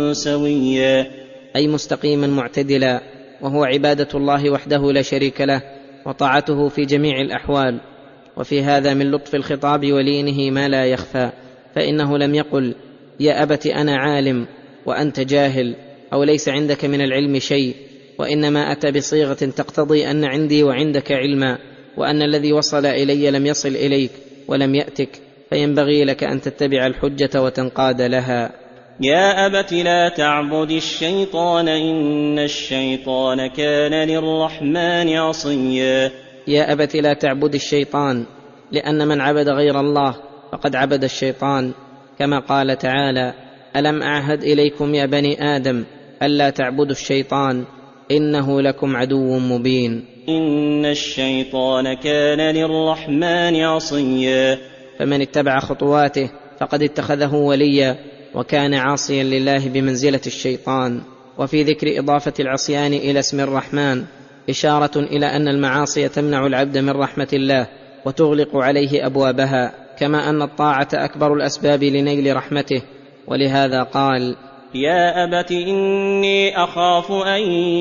B: سويا،
C: أي مستقيما معتدلا، وهو عبادة الله وحده لا شريك له وطاعته في جميع الأحوال. وفي هذا من لطف الخطاب ولينه ما لا يخفى، فإنه لم يقل يا أبت أنا عالم وأنت جاهل أو ليس عندك من العلم شيء، وإنما أتى بصيغة تقتضي أن عندي وعندك علما، وأن الذي وصل إلي لم يصل إليك ولم يأتك، فينبغي لك أن تتبع الحجة وتنقاد لها.
B: يا أبت لا تعبد الشيطان إن الشيطان كان للرحمن عصيا.
C: يا أبت لا تعبد الشيطان، لأن من عبد غير الله فقد عبد الشيطان، كما قال تعالى ألم أعهد إليكم يا بني آدم ألا تعبدوا الشيطان إنه لكم عدو مبين.
B: إن الشيطان كان للرحمن عصيا،
C: فمن اتبع خطواته فقد اتخذه وليا وكان عاصيا لله بمنزلة الشيطان. وفي ذكر إضافة العصيان إلى اسم الرحمن إشارة إلى أن المعاصي تمنع العبد من رحمة الله وتغلق عليه أبوابها، كما أن الطاعة أكبر الأسباب لنيل رحمته. ولهذا قال
B: يا أبت إني أخاف أن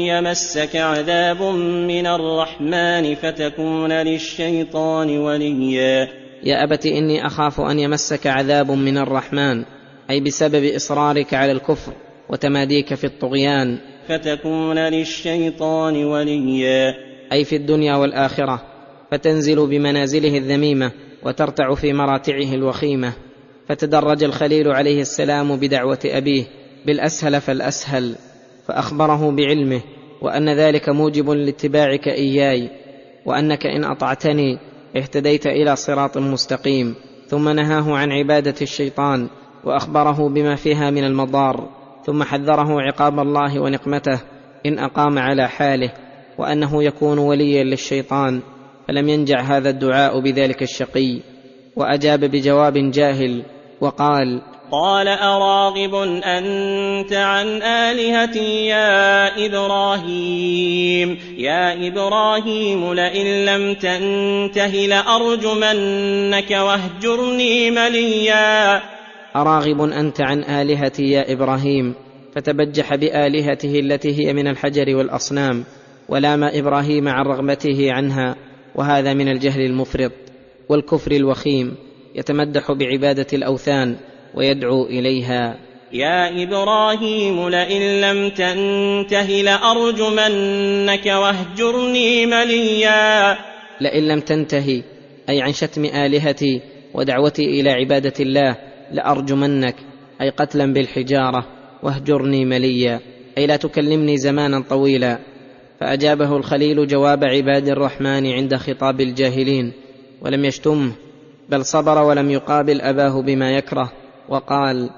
B: يمسك عذاب من الرحمن فتكون للشيطان وليا.
C: يا أبت إني أخاف أن يمسك عذاب من الرحمن، أي بسبب إصرارك على الكفر وتماديك في الطغيان،
B: فتكون للشيطان وليا،
C: أي في الدنيا والآخرة، فتنزل بمنازله الذميمة وترتع في مراتعه الوخيمة. فتدرج الخليل عليه السلام بدعوة أبيه بالأسهل فالأسهل، فأخبره بعلمه وأن ذلك موجب لاتباعك إياي، وأنك إن أطعتني اهتديت إلى صراط مستقيم. ثم نهاه عن عبادة الشيطان وأخبره بما فيها من المضار، ثم حذره عقاب الله ونقمته إن أقام على حاله، وأنه يكون وليا للشيطان. فلم ينجع هذا الدعاء بذلك الشقي، وأجاب بجواب جاهل وقال
B: قال أراغب أنت عن آلهتي يا إبراهيم لئن لم تنته لأرجمنك واهجرني مليا.
C: أراغب أنت عن آلهتي يا إبراهيم، فتبجح بآلهته التي هي من الحجر والأصنام، ولام إبراهيم عن رغبته عنها، وهذا من الجهل المفرط والكفر الوخيم، يتمدح بعبادة الأوثان ويدعو إليها.
B: يا إبراهيم لئن لم تنته لأرجمنك واهجرني مليا.
C: لئن لم تنتهي أي عن شتم آلهتي ودعوتي إلى عبادة الله لأرجمنك، أي قتلا بالحجارة، واهجرني مليا، أي لا تكلمني زمانا طويلا. فأجابه الخليل جواب عباد الرحمن عند خطاب الجاهلين، ولم يشتمه بل صبر ولم يقابل أباه بما يكره، وقال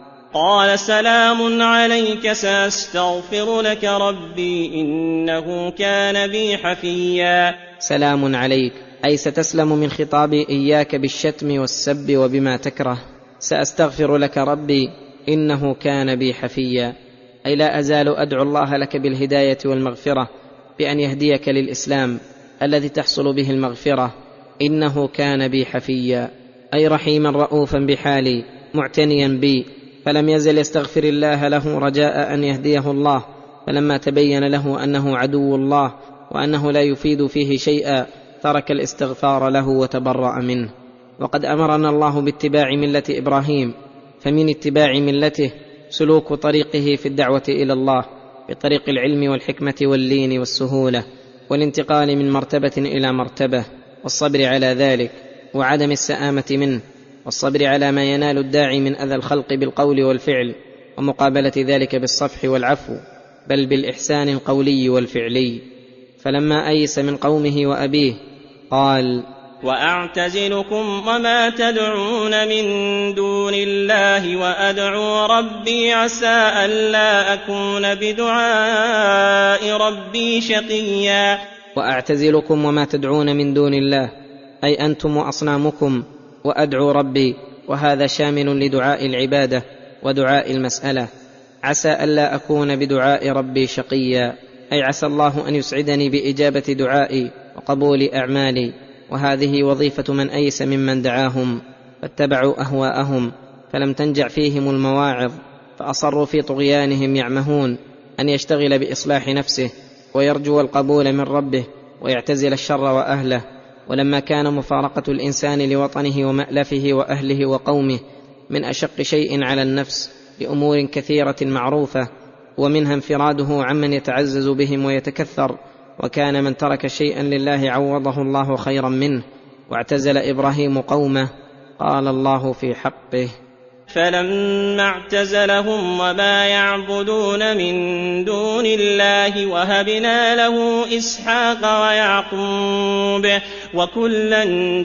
B: سلام عليك سأستغفر لك ربي إنه كان بي حفيا.
C: سلام عليك، أي ستسلم من خطابي إياك بالشتم والسب وبما تكره. سأستغفر لك ربي إنه كان بي حفيا، أي لا أزال أدعو الله لك بالهداية والمغفرة، بأن يهديك للإسلام الذي تحصل به المغفرة. إنه كان بي حفيا، أي رحيما رؤوفا بحالي معتنيا بي، فلم يزل يستغفر الله له رجاء أن يهديه الله. فلما تبين له أنه عدو الله وأنه لا يفيد فيه شيئا ترك الاستغفار له وتبرأ منه. وقد أمرنا الله باتباع ملة إبراهيم، فمن اتباع ملته سلوك طريقه في الدعوة إلى الله بطريق العلم والحكمة واللين والسهولة، والانتقال من مرتبة إلى مرتبة، والصبر على ذلك وعدم السآمة منه، والصبر على ما ينال الداعي من أذى الخلق بالقول والفعل، ومقابلة ذلك بالصفح والعفو، بل بالإحسان القولي والفعلي. فلما أيس من قومه وأبيه قال
B: وأعتزلكم وما تدعون من دون الله وأدعو ربي عسى ألا أكون بدعاء ربي شقيا.
C: وأعتزلكم وما تدعون من دون الله أي أنتم وأصنامكم، وأدعو ربي، وهذا شامل لدعاء العبادة ودعاء المسألة. عسى ألا أكون بدعاء ربي شقيا أي عسى الله أن يسعدني بإجابة دعائي وقبول أعمالي، وهذه وظيفة من أيس ممن دعاهم فاتبعوا أهواءهم فلم تنجع فيهم المواعظ، فأصروا في طغيانهم يعمهون أن يشتغل بإصلاح نفسه ويرجو القبول من ربه ويعتزل الشر وأهله. ولما كان مفارقة الإنسان لوطنه ومألفه وأهله وقومه من أشق شيء على النفس لأمور كثيرة معروفة، ومنها انفراده عمن يتعزز بهم ويتكثر، وكان من ترك شيئا لله عوضه الله خيرا منه، واعتزل إبراهيم قومه قال الله في حقه:
B: فلما اعتزلهم وما يعبدون من دون الله وهبنا له إسحاق ويعقوب وكلا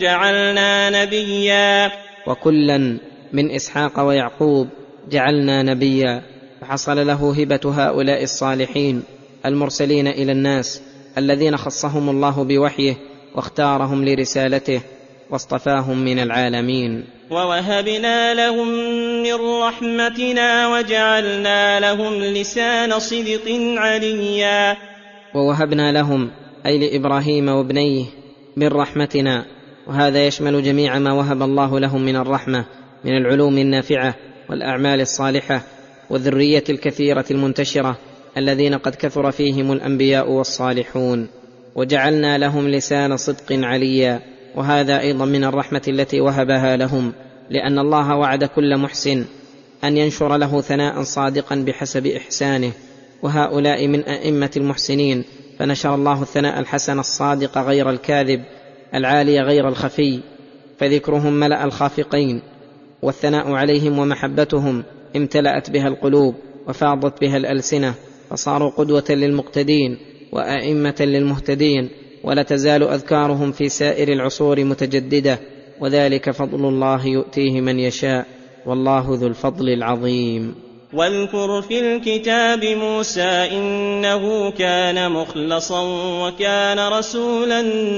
B: جعلنا نبيا.
C: وكلا من إسحاق ويعقوب جعلنا نبيا، فحصل له هبة هؤلاء الصالحين المرسلين إلى الناس الذين خصهم الله بوحيه واختارهم لرسالته واصطفاهم من العالمين.
B: ووهبنا لهم من رحمتنا وجعلنا لهم لسان صدق عليا.
C: ووهبنا لهم أي لإبراهيم وابنيه من رحمتنا، وهذا يشمل جميع ما وهب الله لهم من الرحمة من العلوم النافعة والأعمال الصالحة والذرية الكثيرة المنتشرة الذين قد كثر فيهم الأنبياء والصالحون. وجعلنا لهم لسان صدق عليا، وهذا أيضا من الرحمة التي وهبها لهم، لأن الله وعد كل محسن أن ينشر له ثناء صادقا بحسب إحسانه، وهؤلاء من أئمة المحسنين، فنشر الله الثناء الحسن الصادق غير الكاذب العالي غير الخفي، فذكرهم ملأ الخافقين، والثناء عليهم ومحبتهم امتلأت بها القلوب وفاضت بها الألسنة، فصاروا قدوة للمقتدين وأئمة للمهتدين، ولا تزال أذكارهم في سائر العصور متجددة، وذلك فضل الله يؤتيه من يشاء، والله ذو الفضل العظيم.
B: واذكر في الكتاب موسى إنه كان مخلصا وكان رسولا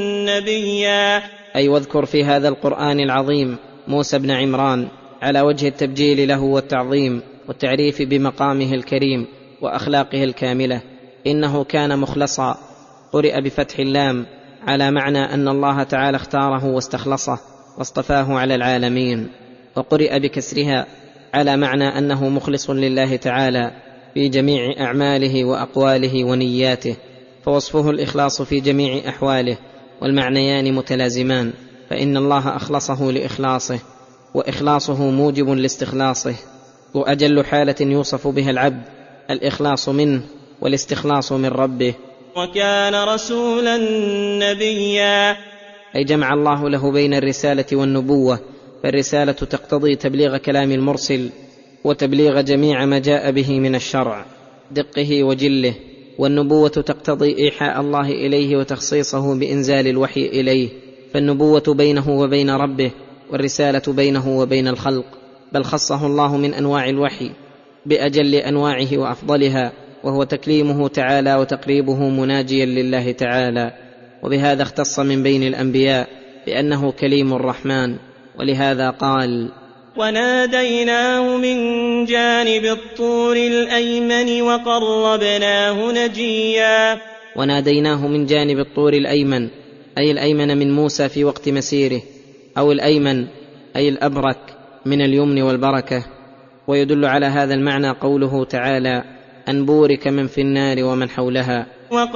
B: نبيا.
C: أي واذكر في هذا القرآن العظيم موسى بن عمران على وجه التبجيل له والتعظيم والتعريف بمقامه الكريم وأخلاقه الكاملة. إنه كان مخلصا، قرئ بفتح اللام على معنى أن الله تعالى اختاره واستخلصه واصطفاه على العالمين، وقرئ بكسرها على معنى أنه مخلص لله تعالى في جميع أعماله وأقواله ونياته، فوصفه الإخلاص في جميع أحواله، والمعنيان متلازمان، فإن الله أخلصه لإخلاصه، وإخلاصه موجب لاستخلاصه، وأجل حالة يوصف بها العبد الإخلاص منه والاستخلاص من ربه.
B: وكان رسولا نبيا،
C: أي جمع الله له بين الرسالة والنبوة، فالرسالة تقتضي تبليغ كلام المرسل وتبليغ جميع ما جاء به من الشرع دقه وجله، والنبوة تقتضي إيحاء الله إليه وتخصيصه بإنزال الوحي إليه، فالنبوة بينه وبين ربه، والرسالة بينه وبين الخلق، بل خصه الله من أنواع الوحي بأجل أنواعه وأفضلها، وهو تكليمه تعالى وتقريبه مناجيا لله تعالى، وبهذا اختص من بين الأنبياء بأنه كليم الرحمن، ولهذا قال:
B: وناديناه من جانب الطور الأيمن وقربناه نجيا.
C: وناديناه من جانب الطور الأيمن أي الأيمن من موسى في وقت مسيره، أو الأيمن أي الأبرك من اليمن والبركة. ويدل على هذا المعنى قوله تعالى: أن بورك من في النار ومن حولها.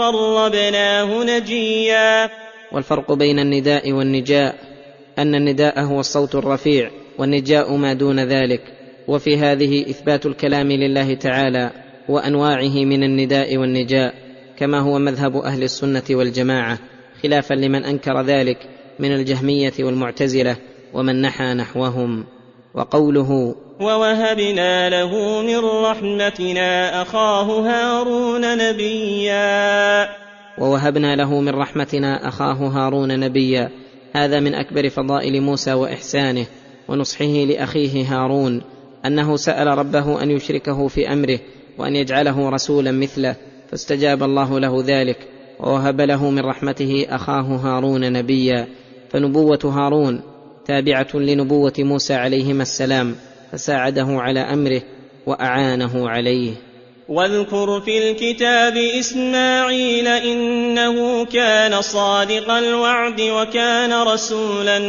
B: وقربناه نجيا.
C: والفرق بين النداء والنجاء أن النداء هو الصوت الرفيع، والنجاء ما دون ذلك، وفي هذه إثبات الكلام لله تعالى وأنواعه من النداء والنجاء، كما هو مذهب أهل السنة والجماعة، خلافا لمن أنكر ذلك من الجهمية والمعتزلة ومن نحى نحوهم. وقوله:
B: ووهبنا له من رحمتنا أخاه هارون نبيا.
C: ووهبنا له من رحمتنا أخاه هارون نبيا، هذا من أكبر فضائل موسى وإحسانه ونصحه لأخيه هارون، أنه سأل ربه أن يشركه في أمره وأن يجعله رسولا مثله، فاستجاب الله له ذلك ووهب له من رحمته أخاه هارون نبيا. فنبوة هارون تابعة لنبوة موسى عليهما السلام، فساعده على أمره وأعانه عليه.
B: واذكر في الكتاب إسماعيل إنه كان صادق الوعد وكان رسولا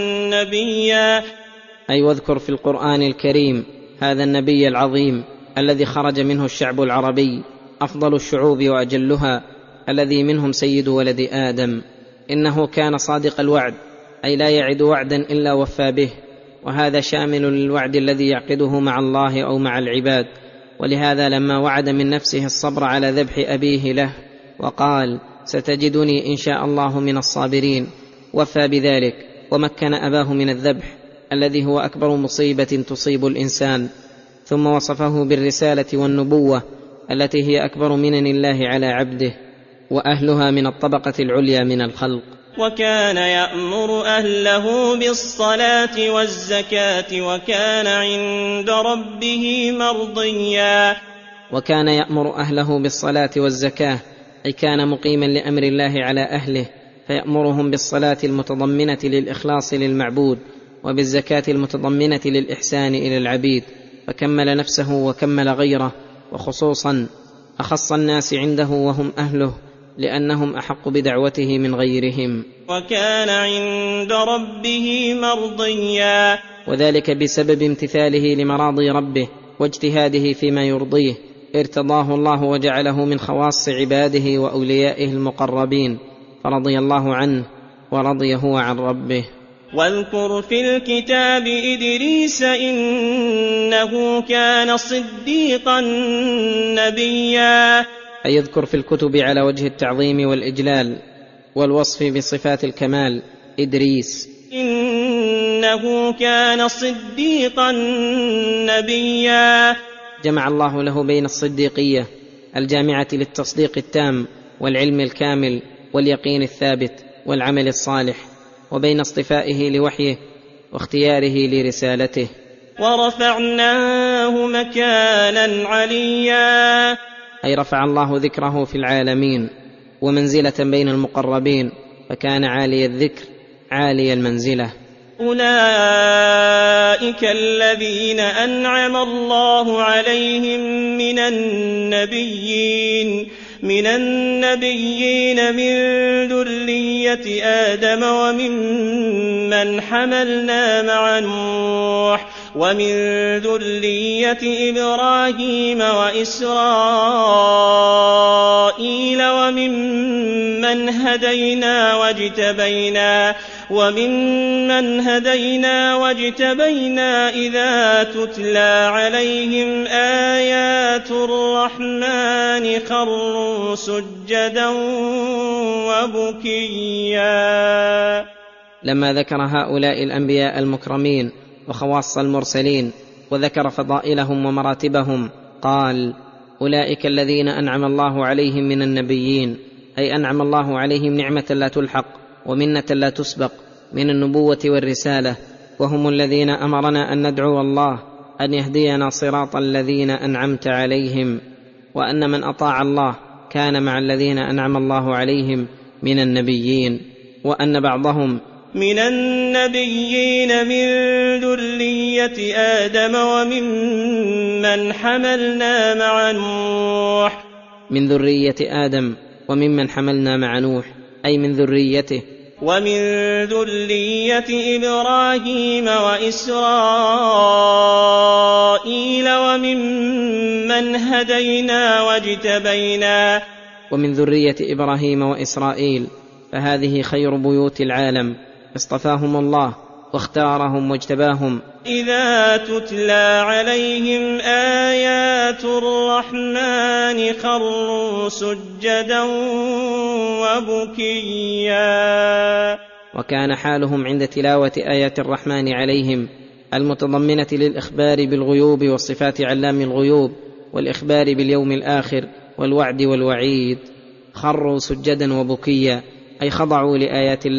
B: نبيا.
C: أي واذكر في القرآن الكريم هذا النبي العظيم الذي خرج منه الشعب العربي أفضل الشعوب وأجلها، الذي منهم سيد ولد آدم. إنه كان صادق الوعد، أي لا يعد وعدا إلا وفى به، وهذا شامل للوعد الذي يعقده مع الله أو مع العباد. ولهذا لما وعد من نفسه الصبر على ذبح أبيه له وقال ستجدني إن شاء الله من الصابرين، وفى بذلك ومكن أباه من الذبح الذي هو أكبر مصيبة تصيب الإنسان، ثم وصفه بالرسالة والنبوة التي هي أكبر منن الله على عبده وأهلها من الطبقة العليا من الخلق.
B: وكان يأمر أهله بالصلاة والزكاة وكان عند ربه مرضيا.
C: وكان يأمر أهله بالصلاة والزكاة، أي كان مقيما لأمر الله على أهله، فيأمرهم بالصلاة المتضمنة للإخلاص للمعبود، وبالزكاة المتضمنة للإحسان إلى العبيد، فكمل نفسه وكمل غيره، وخصوصا أخص الناس عنده وهم أهله، لأنهم أحق بدعوته من غيرهم.
B: وكان عند ربه مرضيا،
C: وذلك بسبب امتثاله لمراضي ربه واجتهاده فيما يرضيه، ارتضاه الله وجعله من خواص عباده وأوليائه المقربين، فرضي الله عنه ورضي هو عن ربه.
B: واذكر في الكتاب إدريس إنه كان صديقا نبيا.
C: أي يذكر في الكتب على وجه التعظيم والإجلال والوصف بصفات الكمال إدريس،
B: إنه كان صديقا نبيا.
C: جمع الله له بين الصديقية الجامعة للتصديق التام والعلم الكامل واليقين الثابت والعمل الصالح، وبين اصطفائه لوحيه واختياره لرسالته.
B: ورفعناه مكانا عليا،
C: أي رفع الله ذكره في العالمين ومنزلة بين المقربين، فكان عالي الذكر عالي المنزلة.
B: أولئك الذين أنعم الله عليهم من النبيين من ذرية آدم وممن حملنا مع نوح ومن ذرية إبراهيم وإسرائيل وممن هدينا واجتبينا إذا تتلى عليهم آيات الرحمن خروا سجدا وبكيا.
C: لما ذكر هؤلاء الأنبياء المكرمين وخواص المرسلين وذكر فضائلهم ومراتبهم قال أولئك الذين أنعم الله عليهم من النبيين، أي أنعم الله عليهم نعمة لا تلحق ومنة لا تسبق من النبوة والرسالة، وهم الذين أمرنا أن ندعو الله أن يهدينا صراط الذين أنعمت عليهم، وأن من أطاع الله كان مع الذين أنعم الله عليهم من النبيين، وأن بعضهم
B: من النبيين من ذرية آدم وممن حملنا مع نوح،
C: من ذرية آدم وممن حملنا مع نوح أي من ذريته،
B: ومن ذرية إبراهيم وإسرائيل وممن هدينا واجتبينا.
C: ومن ذرية إبراهيم وإسرائيل، فهذه خير بيوت العالم، اصطفاهم الله واختارهم واجتباهم.
B: إذا تتلى عليهم آيات الرحمن خروا سجدا وبكيا.
C: وكان حالهم عند تلاوة آيات الرحمن عليهم المتضمنة للإخبار بالغيوب والصفات علام الغيوب والإخبار باليوم الآخر والوعد والوعيد، خروا سجدا وبكيا، أي خضعوا لآيات الله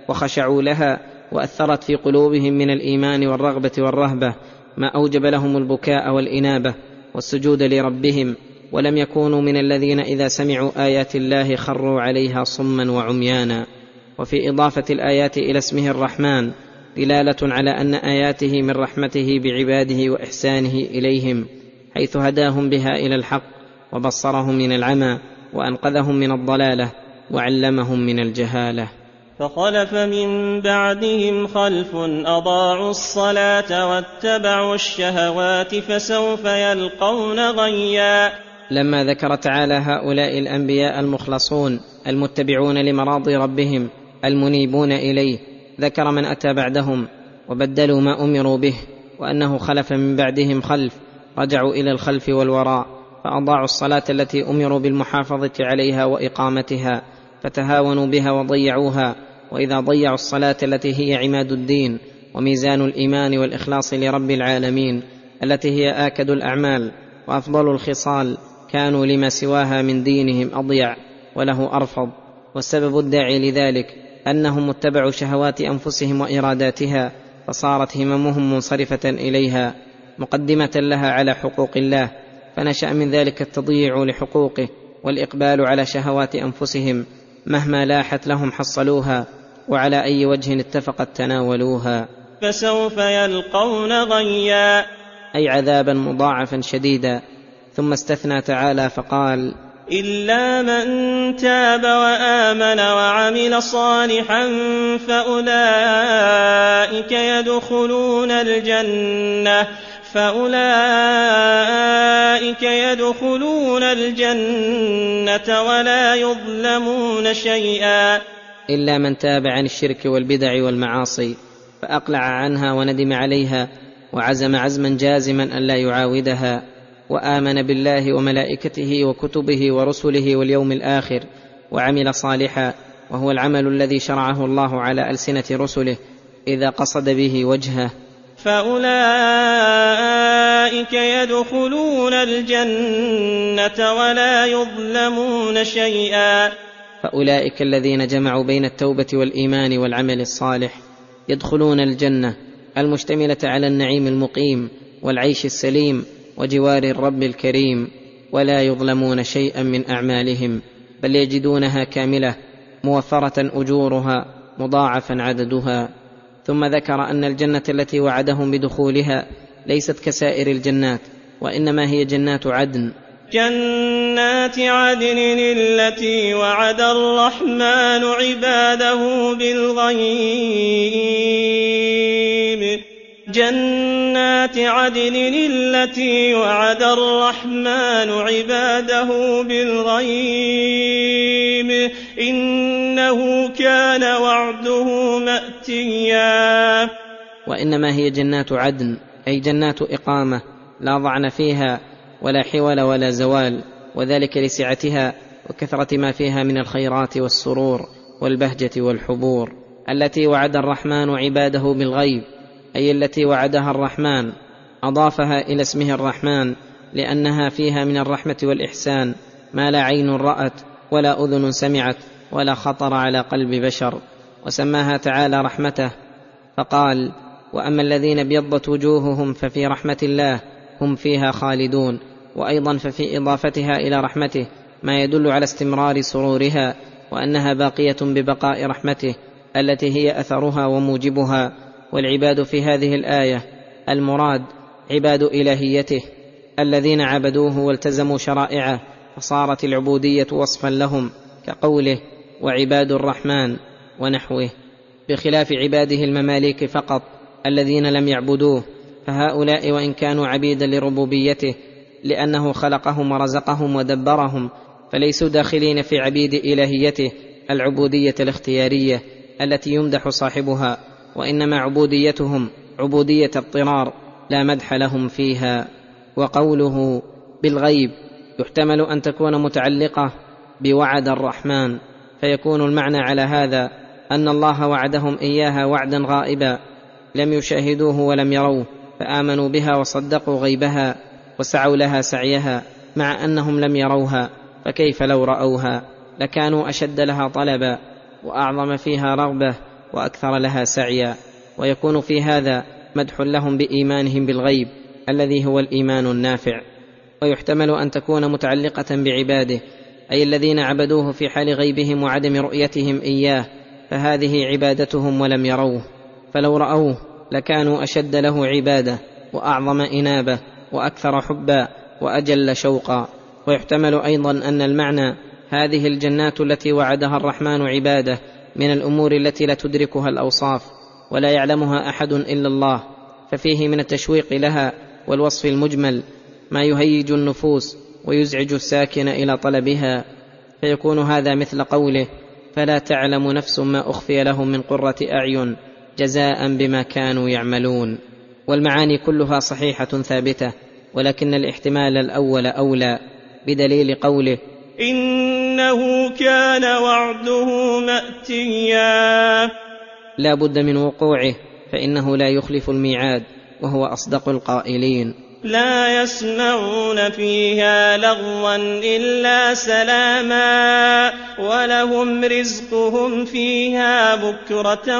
C: وخشعوا لها، وأثرت في قلوبهم من الإيمان والرغبة والرهبة ما أوجب لهم البكاء والإنابة والسجود لربهم، ولم يكونوا من الذين إذا سمعوا آيات الله خروا عليها صما وعميانا. وفي إضافة الآيات إلى اسمه الرحمن دلالة على أن آياته من رحمته بعباده وإحسانه إليهم، حيث هداهم بها إلى الحق وبصرهم من العمى وأنقذهم من الضلالة وعلمهم من الجهالة.
B: فخلف من بعدهم خلف أضاعوا الصلاة واتبعوا الشهوات فسوف يلقون غيا.
C: لما ذكر تعالى هؤلاء الأنبياء المخلصون المتبعون لمراضي ربهم المنيبون إليه، ذكر من أتى بعدهم وبدلوا ما أمروا به، وأنه خلف من بعدهم خلف رجعوا إلى الخلف والوراء، فأضاعوا الصلاة التي أمروا بالمحافظة عليها وإقامتها فتهاونوا بها وضيعوها. وإذا ضيعوا الصلاة التي هي عماد الدين وميزان الإيمان والإخلاص لرب العالمين، التي هي آكد الأعمال وأفضل الخصال، كانوا لما سواها من دينهم أضيع وله أرفض. والسبب الداعي لذلك أنهم اتبعوا شهوات أنفسهم وإراداتها، فصارت هممهم منصرفة إليها مقدمة لها على حقوق الله، فنشأ من ذلك التضييع لحقوقه والإقبال على شهوات أنفسهم، مهما لاحت لهم حصلوها، وعلى أي وجه اتفقت تناولوها.
B: فسوف يلقون غيا،
C: أي عذابا مضاعفا شديدا. ثم استثنى تعالى فقال:
B: إلا من تاب وآمن وعمل صالحا فأولئك يدخلون الجنة ولا يظلمون شيئا.
C: إلا من تاب عن الشرك والبدع والمعاصي فأقلع عنها وندم عليها وعزم عزما جازما أن لا يعاودها، وآمن بالله وملائكته وكتبه ورسله واليوم الآخر وعمل صالحا، وهو العمل الذي شرعه الله على ألسنة رسله إذا قصد به وجهه،
B: فأولئك يدخلون الجنة ولا يظلمون شيئا.
C: فأولئك الذين جمعوا بين التوبة والإيمان والعمل الصالح يدخلون الجنة المشتملة على النعيم المقيم والعيش السليم وجوار الرب الكريم، ولا يظلمون شيئا من أعمالهم، بل يجدونها كاملة موفرة أجورها مضاعفا عددها. ثم ذكر أن الجنة التي وعدهم بدخولها ليست كسائر الجنات، وإنما هي جنات عدن،
B: جنات عدن التي وعد الرحمن عباده بالغيب، جنات عدن التي وعد الرحمن عباده بالغيب إنه كان وعده مأتيا.
C: وإنما هي جنات عدن، أي جنات إقامة لا ضعن فيها ولا حول ولا زوال، وذلك لسعتها وكثرة ما فيها من الخيرات والسرور والبهجة والحبور، التي وعد الرحمن عباده بالغيب، أي التي وعدها الرحمن، أضافها إلى اسمه الرحمن لأنها فيها من الرحمة والإحسان ما لا عين رأت ولا أذن سمعت ولا خطر على قلب بشر، وسماها تعالى رحمته فقال: وأما الذين ابيضت وجوههم ففي رحمة الله هم فيها خالدون. وأيضا ففي إضافتها إلى رحمته ما يدل على استمرار سرورها وأنها باقية ببقاء رحمته التي هي أثرها وموجبها. والعباد في هذه الآية المراد عباد إلهيته الذين عبدوه والتزموا شرائعه، فصارت العبودية وصفا لهم كقوله: وعباد الرحمن ونحوه، بخلاف عباده المماليك فقط الذين لم يعبدوه، فهؤلاء وإن كانوا عبيدا لربوبيته لأنه خلقهم ورزقهم ودبرهم، فليسوا داخلين في عبيد إلهيته العبودية الاختيارية التي يمدح صاحبها، وإنما عبوديتهم عبودية اضطرار لا مدح لهم فيها. وقوله بالغيب يحتمل أن تكون متعلقة بوعد الرحمن، فيكون المعنى على هذا أن الله وعدهم إياها وعدا غائبا لم يشاهدوه ولم يروه، فآمنوا بها وصدقوا غيبها وسعوا لها سعيها، مع أنهم لم يروها، فكيف لو رأوها لكانوا أشد لها طلبا وأعظم فيها رغبة وأكثر لها سعيا. ويكون في هذا مدح لهم بإيمانهم بالغيب الذي هو الإيمان النافع. ويحتمل أن تكون متعلقة بعباده، أي الذين عبدوه في حال غيبهم وعدم رؤيتهم إياه، فهذه عبادتهم ولم يروه، فلو رأوه لكانوا أشد له عبادة وأعظم إنابة وأكثر حبا وأجل شوقا. ويحتمل أيضا أن المعنى هذه الجنات التي وعدها الرحمن عباده من الأمور التي لا تدركها الأوصاف ولا يعلمها أحد إلا الله، ففيه من التشويق لها والوصف المجمل ما يهيج النفوس ويزعج الساكن إلى طلبها، فيكون هذا مثل قوله: فلا تعلم نفس ما أخفي لهم من قرة أعين جزاء بما كانوا يعملون. والمعاني كلها صحيحة ثابتة، ولكن الاحتمال الأول أولى بدليل قوله:
B: إنه كان وعده مأتيا،
C: لا بد من وقوعه، فإنه لا يخلف الميعاد وهو أصدق القائلين:
B: لا يسمعون فيها لغوا إلا سلاما ولهم رزقهم فيها بكرة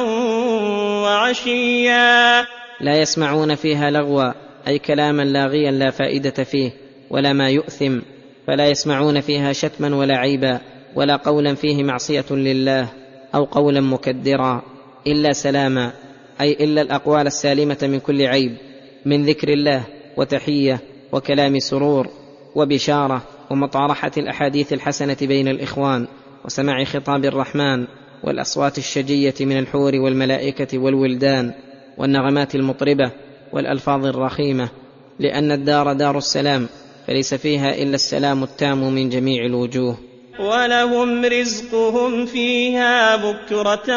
B: وعشيا.
C: لا يسمعون فيها لغوا أي كلاما لاغيا لا فائدة فيه ولا ما يؤثم، فلا يسمعون فيها شتما ولا عيبا ولا قولا فيه معصية لله أو قولا مكدرا، إلا سلاما أي إلا الأقوال السالمة من كل عيب، من ذكر الله وتحية وكلام سرور وبشارة ومطارحة الأحاديث الحسنة بين الإخوان وسماع خطاب الرحمن والأصوات الشجية من الحور والملائكة والولدان والنغمات المطربة والألفاظ الرخيمة، لأن الدار دار السلام، فليس فيها إلا السلام التام من جميع الوجوه.
B: ولهم رزقهم فيها بكرة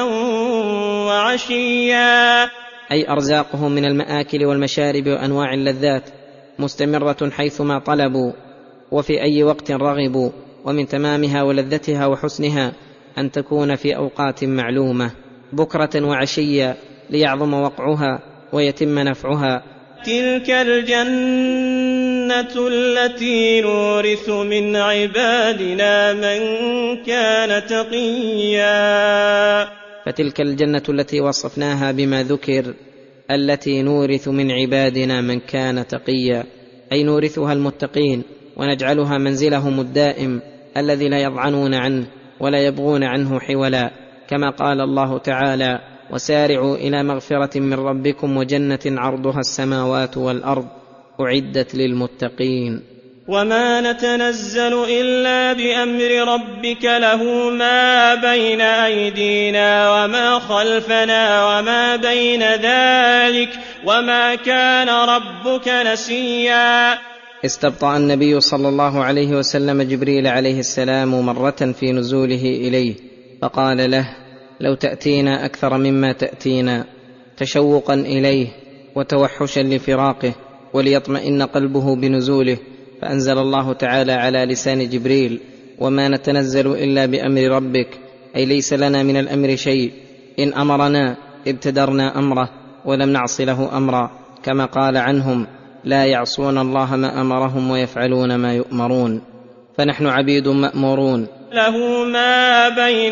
B: وعشيا،
C: أي أرزاقهم من المآكل والمشارب وأنواع اللذات مستمرة حيثما طلبوا وفي أي وقت رغبوا، ومن تمامها ولذتها وحسنها أن تكون في أوقات معلومة بكرة وعشيا ليعظم وقعها ويتم نفعها.
B: تلك الجنة التي نورث من عبادنا من كان تقيا،
C: فتلك الجنة التي وصفناها بما ذكر التي نورث من عبادنا من كان تقيا، أي نورثها المتقين ونجعلها منزلهم الدائم الذي لا يضعنون عنه ولا يبغون عنه حولا، كما قال الله تعالى: وسارعوا إلى مغفرة من ربكم وجنة عرضها السماوات والأرض أعدت للمتقين.
B: وما نتنزل إلا بأمر ربك له ما بين أيدينا وما خلفنا وما بين ذلك وما كان ربك نسيا.
C: استبطأ النبي صلى الله عليه وسلم جبريل عليه السلام مرة في نزوله إليه فقال له: لو تأتينا أكثر مما تأتينا، تشوقا إليه وتوحشا لفراقه وليطمئن قلبه بنزوله. فأنزل الله تعالى على لسان جبريل: وما نتنزل إلا بأمر ربك، أي ليس لنا من الأمر شيء، إن أمرنا ابتدرنا أمره ولم نعص له أمرا، كما قال عنهم: لا يعصون الله ما أمرهم ويفعلون ما يؤمرون. فنحن عبيد مأمورون،
B: له ما بين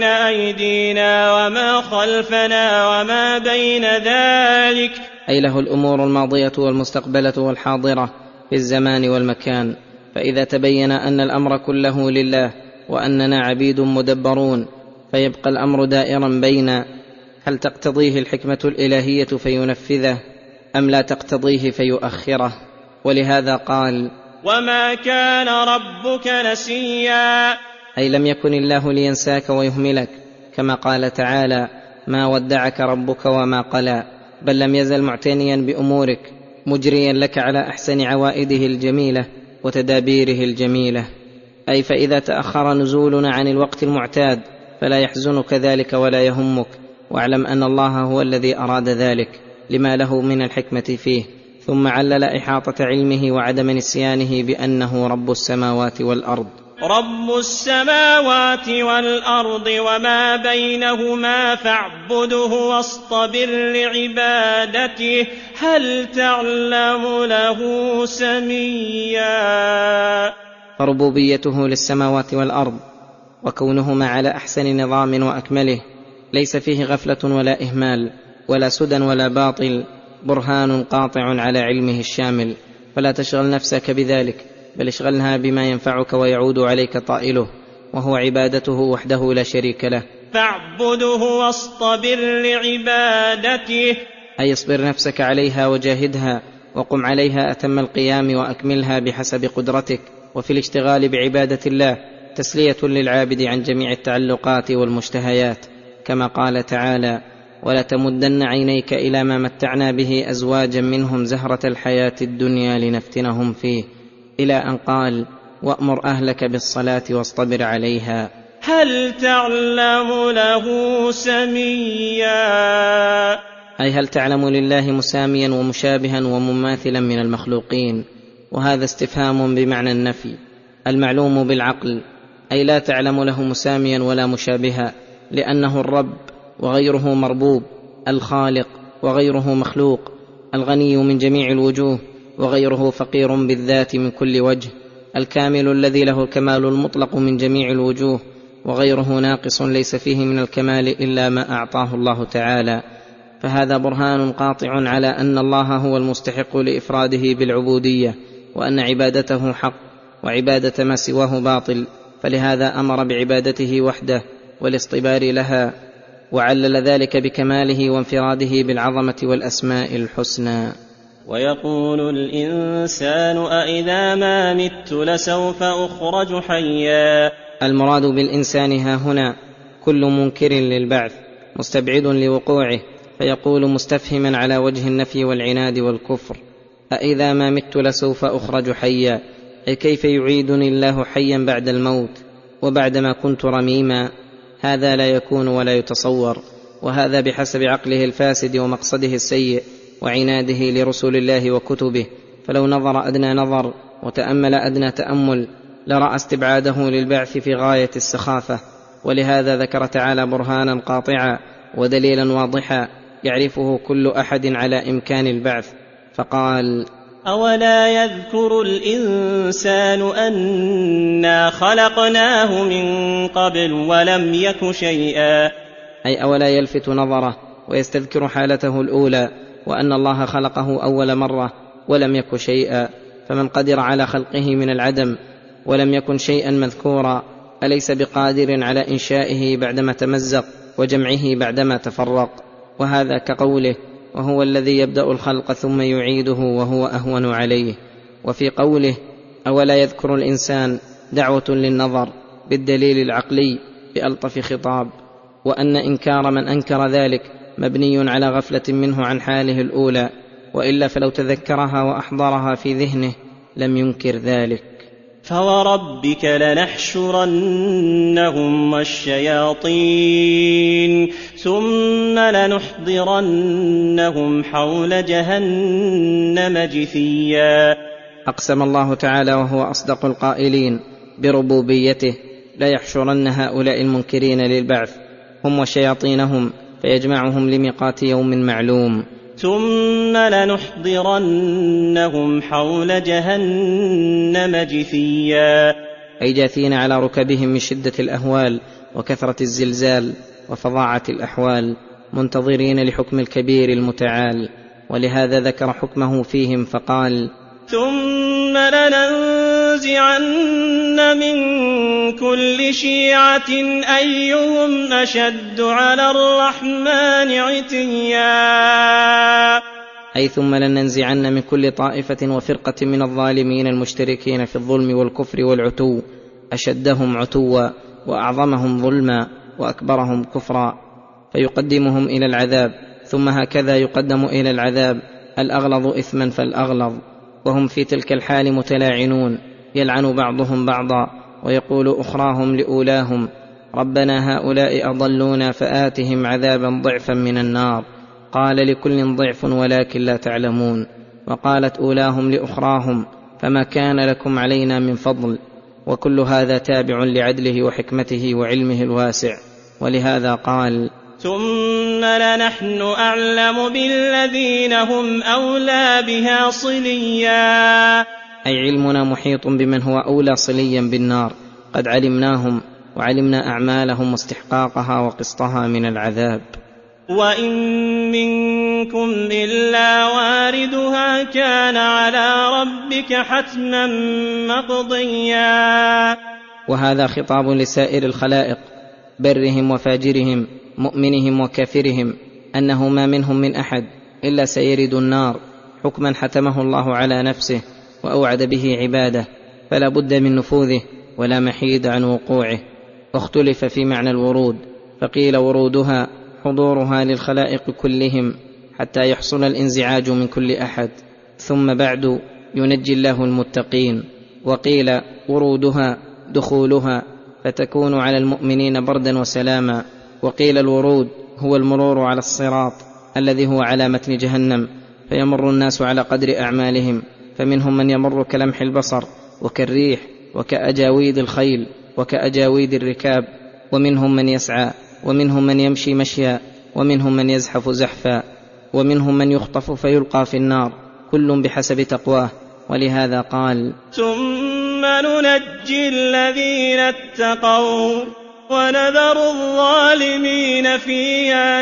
B: أيدينا وما خلفنا وما بين ذلك،
C: أي له الأمور الماضية والمستقبلة والحاضرة في الزمان والمكان. فإذا تبين أن الأمر كله لله وأننا عبيد مدبرون، فيبقى الأمر دائرا بين هل تقتضيه الحكمة الإلهية فينفذه أم لا تقتضيه فيؤخره. ولهذا قال:
B: وما كان ربك نسيا،
C: أي لم يكن الله لينساك ويهملك، كما قال تعالى: ما ودعك ربك وما قلى، بل لم يزل معتنيا بأمورك مجريا لك على أحسن عوائده الجميلة وتدابيره الجميلة. أي فإذا تأخر نزولنا عن الوقت المعتاد فلا يحزنك ذلك ولا يهمك، واعلم أن الله هو الذي أراد ذلك لما له من الحكمة فيه. ثم علل إحاطة علمه وعدم نسيانه بأنه رب السماوات والأرض،
B: رب السماوات والأرض وما بينهما فاعبده واصطبر لعبادته هل تعلم له سميا.
C: فربوبيته للسماوات والأرض وكونهما على أحسن نظام وأكمله ليس فيه غفلة ولا إهمال ولا سدى ولا باطل، برهان قاطع على علمه الشامل. فلا تشغل نفسك بذلك، بل اشغلها بما ينفعك ويعود عليك طائله، وهو عبادته وحده لا شريك له.
B: فاعبده واصطبر لعبادته،
C: أي اصبر نفسك عليها وجاهدها، وقم عليها أتم القيام وأكملها بحسب قدرتك. وفي الاشتغال بعبادة الله تسلية للعابد عن جميع التعلقات والمشتهيات، كما قال تعالى: ولا تمدن عينيك إلى ما متعنا به أزواجا منهم زهرة الحياة الدنيا لنفتنهم فيه، إلى أن قال: وأمر أهلك بالصلاة واصطبر عليها.
B: هل تعلم له سميا،
C: أي هل تعلم لله مساميا ومشابها ومماثلا من المخلوقين. وهذا استفهام بمعنى النفي. المعلوم بالعقل، أي لا تعلم له مساميا ولا مشابها، لأنه الرب وغيره مربوب، الخالق وغيره مخلوق، الغني من جميع الوجوه وغيره فقير بالذات من كل وجه، الكامل الذي له الكمال المطلق من جميع الوجوه، وغيره ناقص ليس فيه من الكمال إلا ما أعطاه الله تعالى. فهذا برهان قاطع على أن الله هو المستحق لإفراده بالعبودية، وأن عبادته حق وعبادة ما سواه باطل، فلهذا أمر بعبادته وحده والاصطبار لها، وعلل ذلك بكماله وانفراده بالعظمة والأسماء الحسنى.
B: ويقول الإنسان أإذا ما مت لسوف أخرج حيا.
C: المراد بالإنسان ها هنا كل منكر للبعث مستبعد لوقوعه، فيقول مستفهما على وجه النفي والعناد والكفر: أإذا ما مت لسوف أخرج حيا، أي كيف يعيدني الله حيا بعد الموت وبعدما كنت رميما؟ هذا لا يكون ولا يتصور، وهذا بحسب عقله الفاسد ومقصده السيء وعناده لرسل الله وكتبه. فلو نظر أدنى نظر وتأمل أدنى تأمل لرأى استبعاده للبعث في غاية السخافة. ولهذا ذكر تعالى برهانا قاطعا ودليلا واضحا يعرفه كل أحد على إمكان البعث، فقال:
B: أولا يذكر الإنسان أنا خلقناه من قبل ولم يك شيئا،
C: أي أولا يلفت نظره ويستذكر حالته الأولى، وأن الله خلقه أول مرة ولم يك شيئا. فمن قدر على خلقه من العدم ولم يكن شيئا مذكورا، أليس بقادر على إنشائه بعدما تمزق وجمعه بعدما تفرق؟ وهذا كقوله: وهو الذي يبدأ الخلق ثم يعيده وهو أهون عليه. وفي قوله: أولا يذكر الإنسان دعوة للنظر بالدليل العقلي بألطف خطاب، وأن إنكار من أنكر ذلك مبني على غفلة منه عن حاله الأولى، وإلا فلو تذكرها وأحضرها في ذهنه لم ينكر ذلك.
B: فوربك لنحشرنهم والشياطين ثم لنحضرنهم حول جهنم جثيا.
C: أقسم الله تعالى وهو أصدق القائلين بربوبيته: لا يحشرن هؤلاء المنكرين للبعث هم وشياطينهم فيجمعهم لميقات يوم معلوم.
B: ثم لنحضرنهم حول جهنم جثيا،
C: أي جاثين على ركبهم من شدة الأهوال وكثرة الزلزال وفظاعة الأحوال، منتظرين لحكم الكبير المتعال. ولهذا ذكر حكمه فيهم فقال:
B: ثم لننزعن من كل شيعة أيهم أشد على الرحمن عتيا،
C: أي ثم لننزعن من كل طائفة وفرقة من الظالمين المشتركين في الظلم والكفر والعتو أشدهم عتوا وأعظمهم ظلما وأكبرهم كفرا، فيقدمهم إلى العذاب، ثم هكذا يقدم إلى العذاب الأغلظ إثما فالأغلظ. وهم في تلك الحال متلاعنون، يلعن بعضهم بعضا ويقول أخراهم لأولاهم: ربنا هؤلاء أضلونا فآتهم عذابا ضعفا من النار. قال: لكل ضعف ولكن لا تعلمون. وقالت أولاهم لأخراهم: فما كان لكم علينا من فضل. وكل هذا تابع لعدله وحكمته وعلمه الواسع. ولهذا قال:
B: ثم لنحن أعلم بالذين هم أولى بها صليا،
C: أي علمنا محيط بمن هو أولى صليا بالنار، قد علمناهم وعلمنا أعمالهم واستحقاقها وقسطها من العذاب.
B: وإن منكم إلا واردها كان على ربك حتما مقضيا.
C: وهذا خطاب لسائر الخلائق، برهم وفاجرهم، مؤمنهم وكافرهم، أنه ما منهم من أحد إلا سيرد النار، حكما حتمه الله على نفسه وأوعد به عباده، فلا بد من نفوذه ولا محيد عن وقوعه. واختلف في معنى الورود، فقيل ورودها حضورها للخلائق كلهم حتى يحصل الانزعاج من كل أحد، ثم بعد ينجي الله المتقين. وقيل ورودها دخولها، فتكون على المؤمنين بردا وسلاما. وقيل الورود هو المرور على الصراط الذي هو على متن جهنم، فيمر الناس على قدر أعمالهم، فمنهم من يمر كلمح البصر وكالريح وكأجاويد الخيل وكأجاويد الركاب، ومنهم من يسعى، ومنهم من يمشي مشيا، ومنهم من يزحف زحفا، ومنهم من يخطف فيلقى في النار، كل بحسب تقواه. ولهذا قال:
B: ثم ننجي الذين اتقوا ونذر الظالمين فيها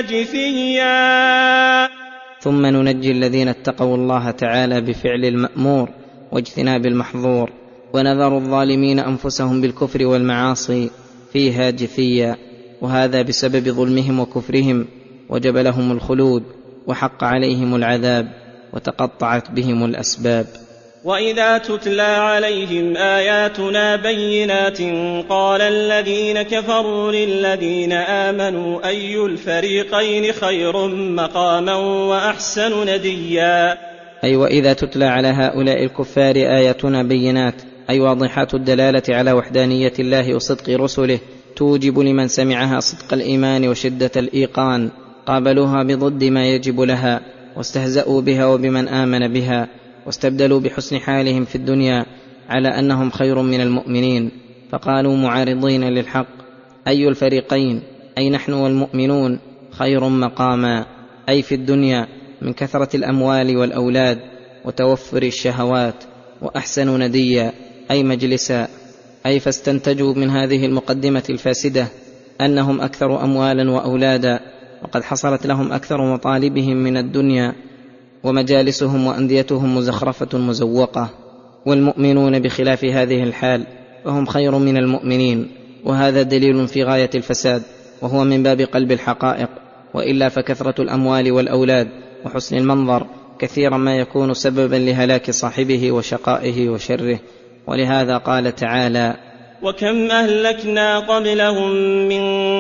B: جثيا.
C: ثم ننجي الذين اتقوا الله تعالى بفعل المأمور واجتناب المحظور، ونذر الظالمين أنفسهم بالكفر والمعاصي فيها جثيا، وهذا بسبب ظلمهم وكفرهم، وجب لهم الخلود وحق عليهم العذاب، وتقطعت بهم الأسباب.
B: وإذا تتلى عليهم آياتنا بينات قال الذين كفروا للذين آمنوا أي الفريقين خير مقاما وأحسن نديا.
C: أي وإذا تتلى على هؤلاء الكفار آياتنا بينات، أي واضحات الدلالة على وحدانية الله وصدق رسله، توجب لمن سمعها صدق الإيمان وشدة الإيقان، قابلوها بضد ما يجب لها، واستهزأوا بها وبمن آمن بها، واستبدلوا بحسن حالهم في الدنيا على أنهم خير من المؤمنين، فقالوا معارضين للحق: أي الفريقين، أي نحن والمؤمنون، خير مقاما، أي في الدنيا من كثرة الأموال والأولاد وتوفر الشهوات، وأحسن نديا، أي مجلسا. أي فاستنتجوا من هذه المقدمة الفاسدة أنهم أكثر أموالا وأولادا، وقد حصلت لهم أكثر مطالبهم من الدنيا، ومجالسهم وأنديتهم مزخرفة مزوقة. والمؤمنون بخلاف هذه الحال فهم خير من المؤمنين، وهذا دليل في غاية الفساد، وهو من باب قلب الحقائق، وإلا فكثرة الأموال والأولاد وحسن المنظر كثيرا ما يكون سببا لهلاك صاحبه وشقائه وشره. ولهذا قال تعالى:
B: وكم أهلكنا قبلهم من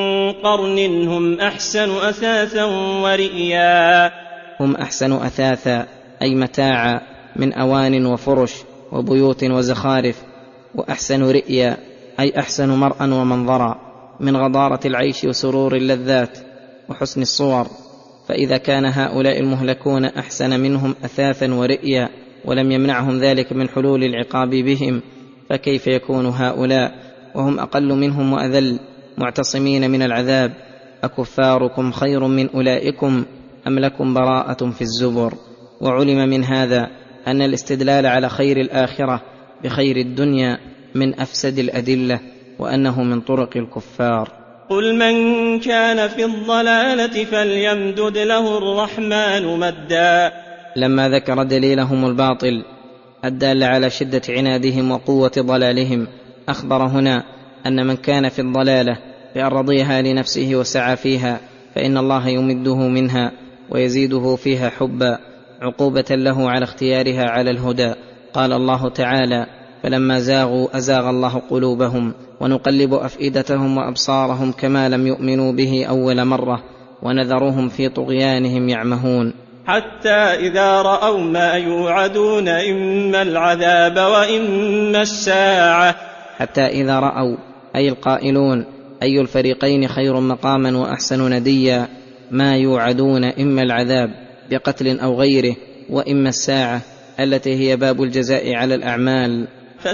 B: قرن هم أحسن أثاثا ورئيا.
C: هم أحسن أثاثا، أي متاعا، من أوان وفرش وبيوت وزخارف، وأحسن رئيا، أي أحسن مرأى ومنظرا، من غضارة العيش وسرور اللذات وحسن الصور. فإذا كان هؤلاء المهلكون أحسن منهم أثاثا ورئيا ولم يمنعهم ذلك من حلول العقاب بهم، فكيف يكون هؤلاء وهم أقل منهم وأذل معتصمين من العذاب؟ أكفاركم خير من أولئكم أم لكم براءة في الزبر؟ وعلم من هذا أن الاستدلال على خير الآخرة بخير الدنيا من أفسد الأدلة، وأنه من طرق الكفار.
B: قل من كان في الضلالة فليمدد له الرحمن مدا.
C: لما ذكر دليلهم الباطل الدال على شدة عنادهم وقوة ضلالهم، أخبر هنا أن من كان في الضلالة بأن رضيها لنفسه وسعى فيها، فإن الله يمده منها ويزيده فيها حبا، عقوبة له على اختيارها على الهدى. قال الله تعالى: فلما زاغوا أزاغ الله قلوبهم ونقلب أفئدتهم وأبصارهم كما لم يؤمنوا به أول مرة ونذرهم في طغيانهم يعمهون.
B: حتى إذا رأوا ما يوعدون إما العذاب وإما الساعة.
C: حتى إذا رأوا، أي القائلون، أي الفريقين خير مقاما وأحسن نديا، ما يوعدون إما العذاب بقتل أو غيره، وإما الساعة التي هي باب الجزاء على الأعمال.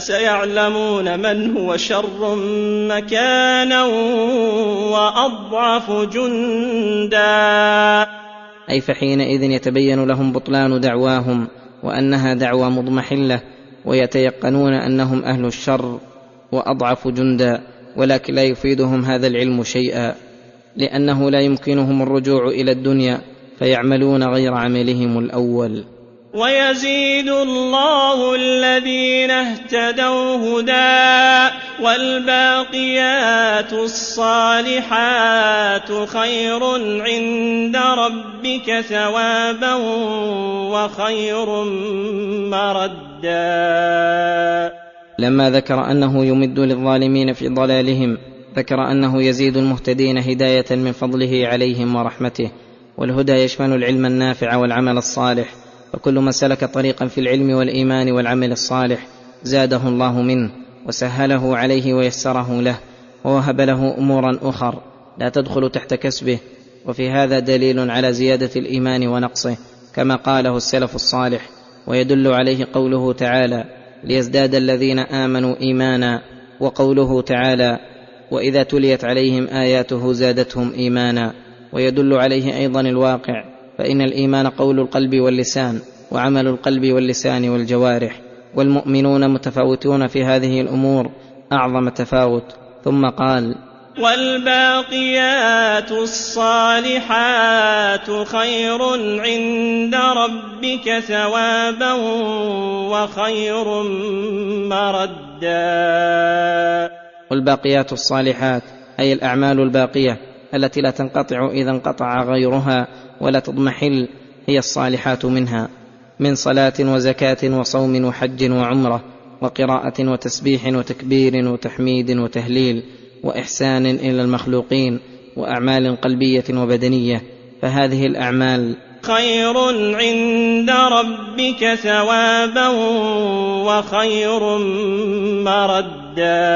B: فسيعلمون من هو شر مكانا وأضعف جندا.
C: أي فحينئذ يتبين لهم بطلان دعواهم وأنها دعوى مضمحلة، ويتيقنون أنهم أهل الشر وأضعف جندا، ولكن لا يفيدهم هذا العلم شيئا، لأنه لا يمكنهم الرجوع إلى الدنيا فيعملون غير عملهم الأول.
B: ويزيد الله الذين اهتدوا هدى والباقيات الصالحات خير عند ربك ثوابا وخير مردا.
C: لما ذكر أنه يمد للظالمين في ضلالهم ذكر أنه يزيد المهتدين هداية من فضله عليهم ورحمته. والهدى يشمل العلم النافع والعمل الصالح، فكل من سلك طريقا في العلم والإيمان والعمل الصالح زاده الله منه وسهله عليه ويسره له ووهب له أمورا أخر لا تدخل تحت كسبه. وفي هذا دليل على زيادة الإيمان ونقصه كما قاله السلف الصالح، ويدل عليه قوله تعالى: ليزداد الذين آمنوا إيمانا، وقوله تعالى: وإذا تليت عليهم آياته زادتهم إيمانا. ويدل عليه أيضا الواقع، فإن الإيمان قول القلب واللسان وعمل القلب واللسان والجوارح، والمؤمنون متفاوتون في هذه الأمور أعظم تفاوت. ثم قال:
B: والباقيات الصالحات خير عند ربك ثوابا وخير مردا.
C: والباقيات الصالحات أي الأعمال الباقية التي لا تنقطع إذا انقطع غيرها ولا تضمحل، هي الصالحات منها، من صلاة وزكاة وصوم وحج وعمرة وقراءة وتسبيح وتكبير وتحميد وتهليل وإحسان إلى المخلوقين وأعمال قلبية وبدنية. فهذه الأعمال
B: خير عند ربك ثوابا وخير مردا،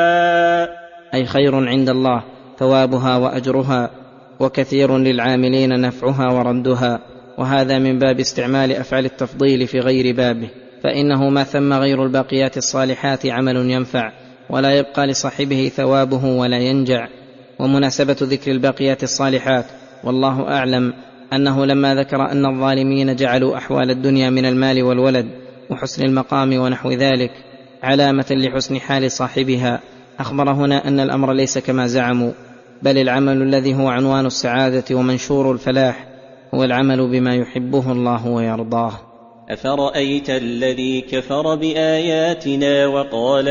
C: أي خير عند الله ثوابها وأجرها، وكثير للعاملين نفعها وردها. وهذا من باب استعمال أفعال التفضيل في غير بابه، فإنه ما ثم غير الباقيات الصالحات عمل ينفع ولا يبقى لصاحبه ثوابه ولا ينجع. ومناسبة ذكر الباقيات الصالحات والله أعلم أنه لما ذكر أن الظالمين جعلوا أحوال الدنيا من المال والولد وحسن المقام ونحو ذلك علامة لحسن حال صاحبها، أخبر هنا أن الأمر ليس كما زعموا، بل العمل الذي هو عنوان السعادة ومنشور الفلاح هو العمل بما يحبه الله ويرضاه.
B: أفرأيت الذي كفر بآياتنا وقال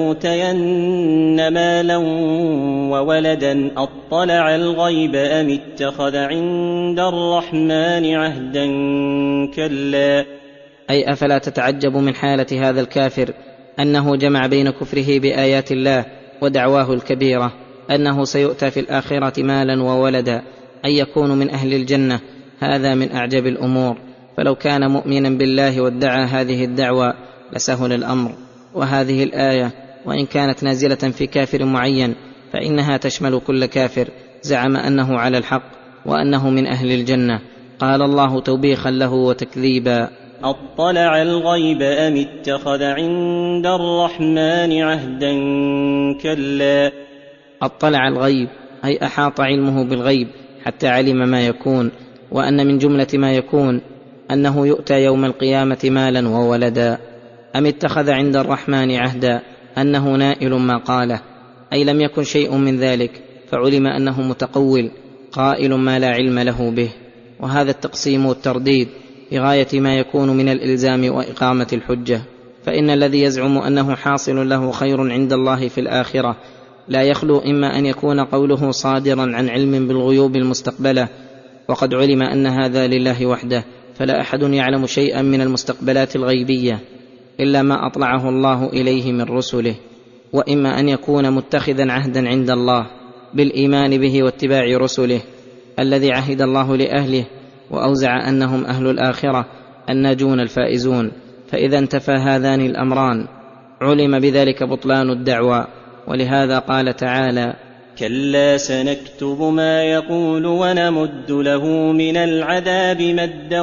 B: لأوتين مالا وولدا أطلع الغيب أم اتخذ عند الرحمن عهدا كلا.
C: أي أفلا تتعجب من حالة هذا الكافر أنه جمع بين كفره بآيات الله ودعواه الكبيرة أنه سيؤتى في الآخرة مالا وولدا، أن يكون من أهل الجنة. هذا من أعجب الأمور، فلو كان مؤمنا بالله وادعى هذه الدعوة لسهل الأمر. وهذه الآية وإن كانت نازلة في كافر معين فإنها تشمل كل كافر زعم أنه على الحق وأنه من أهل الجنة. قال الله توبيخا له وتكذيبا:
B: أطلع الغيب أم اتخذ عند الرحمن عهدا كلا.
C: أطلع الغيب أي أحاط علمه بالغيب حتى علم ما يكون، وأن من جملة ما يكون أنه يؤتى يوم القيامة مالا وولدا. أم اتخذ عند الرحمن عهدا أنه نائل ما قاله، أي لم يكن شيء من ذلك، فعلم أنه متقول قائل ما لا علم له به. وهذا التقسيم والترديد بغاية ما يكون من الإلزام وإقامة الحجة، فإن الذي يزعم أنه حاصل له خير عند الله في الآخرة لا يخلو إما أن يكون قوله صادرا عن علم بالغيوب المستقبلة، وقد علم أن هذا لله وحده، فلا أحد يعلم شيئا من المستقبلات الغيبية إلا ما أطلعه الله إليه من رسله، وإما أن يكون متخذا عهدا عند الله بالإيمان به واتباع رسله الذي عهد الله لأهله وأوزع أنهم أهل الآخرة الناجون الفائزون. فإذا انتفى هذان الأمران علم بذلك بطلان الدعوى. ولهذا قال تعالى:
B: كلا سنكتب ما يقول ونمد له من العذاب مدا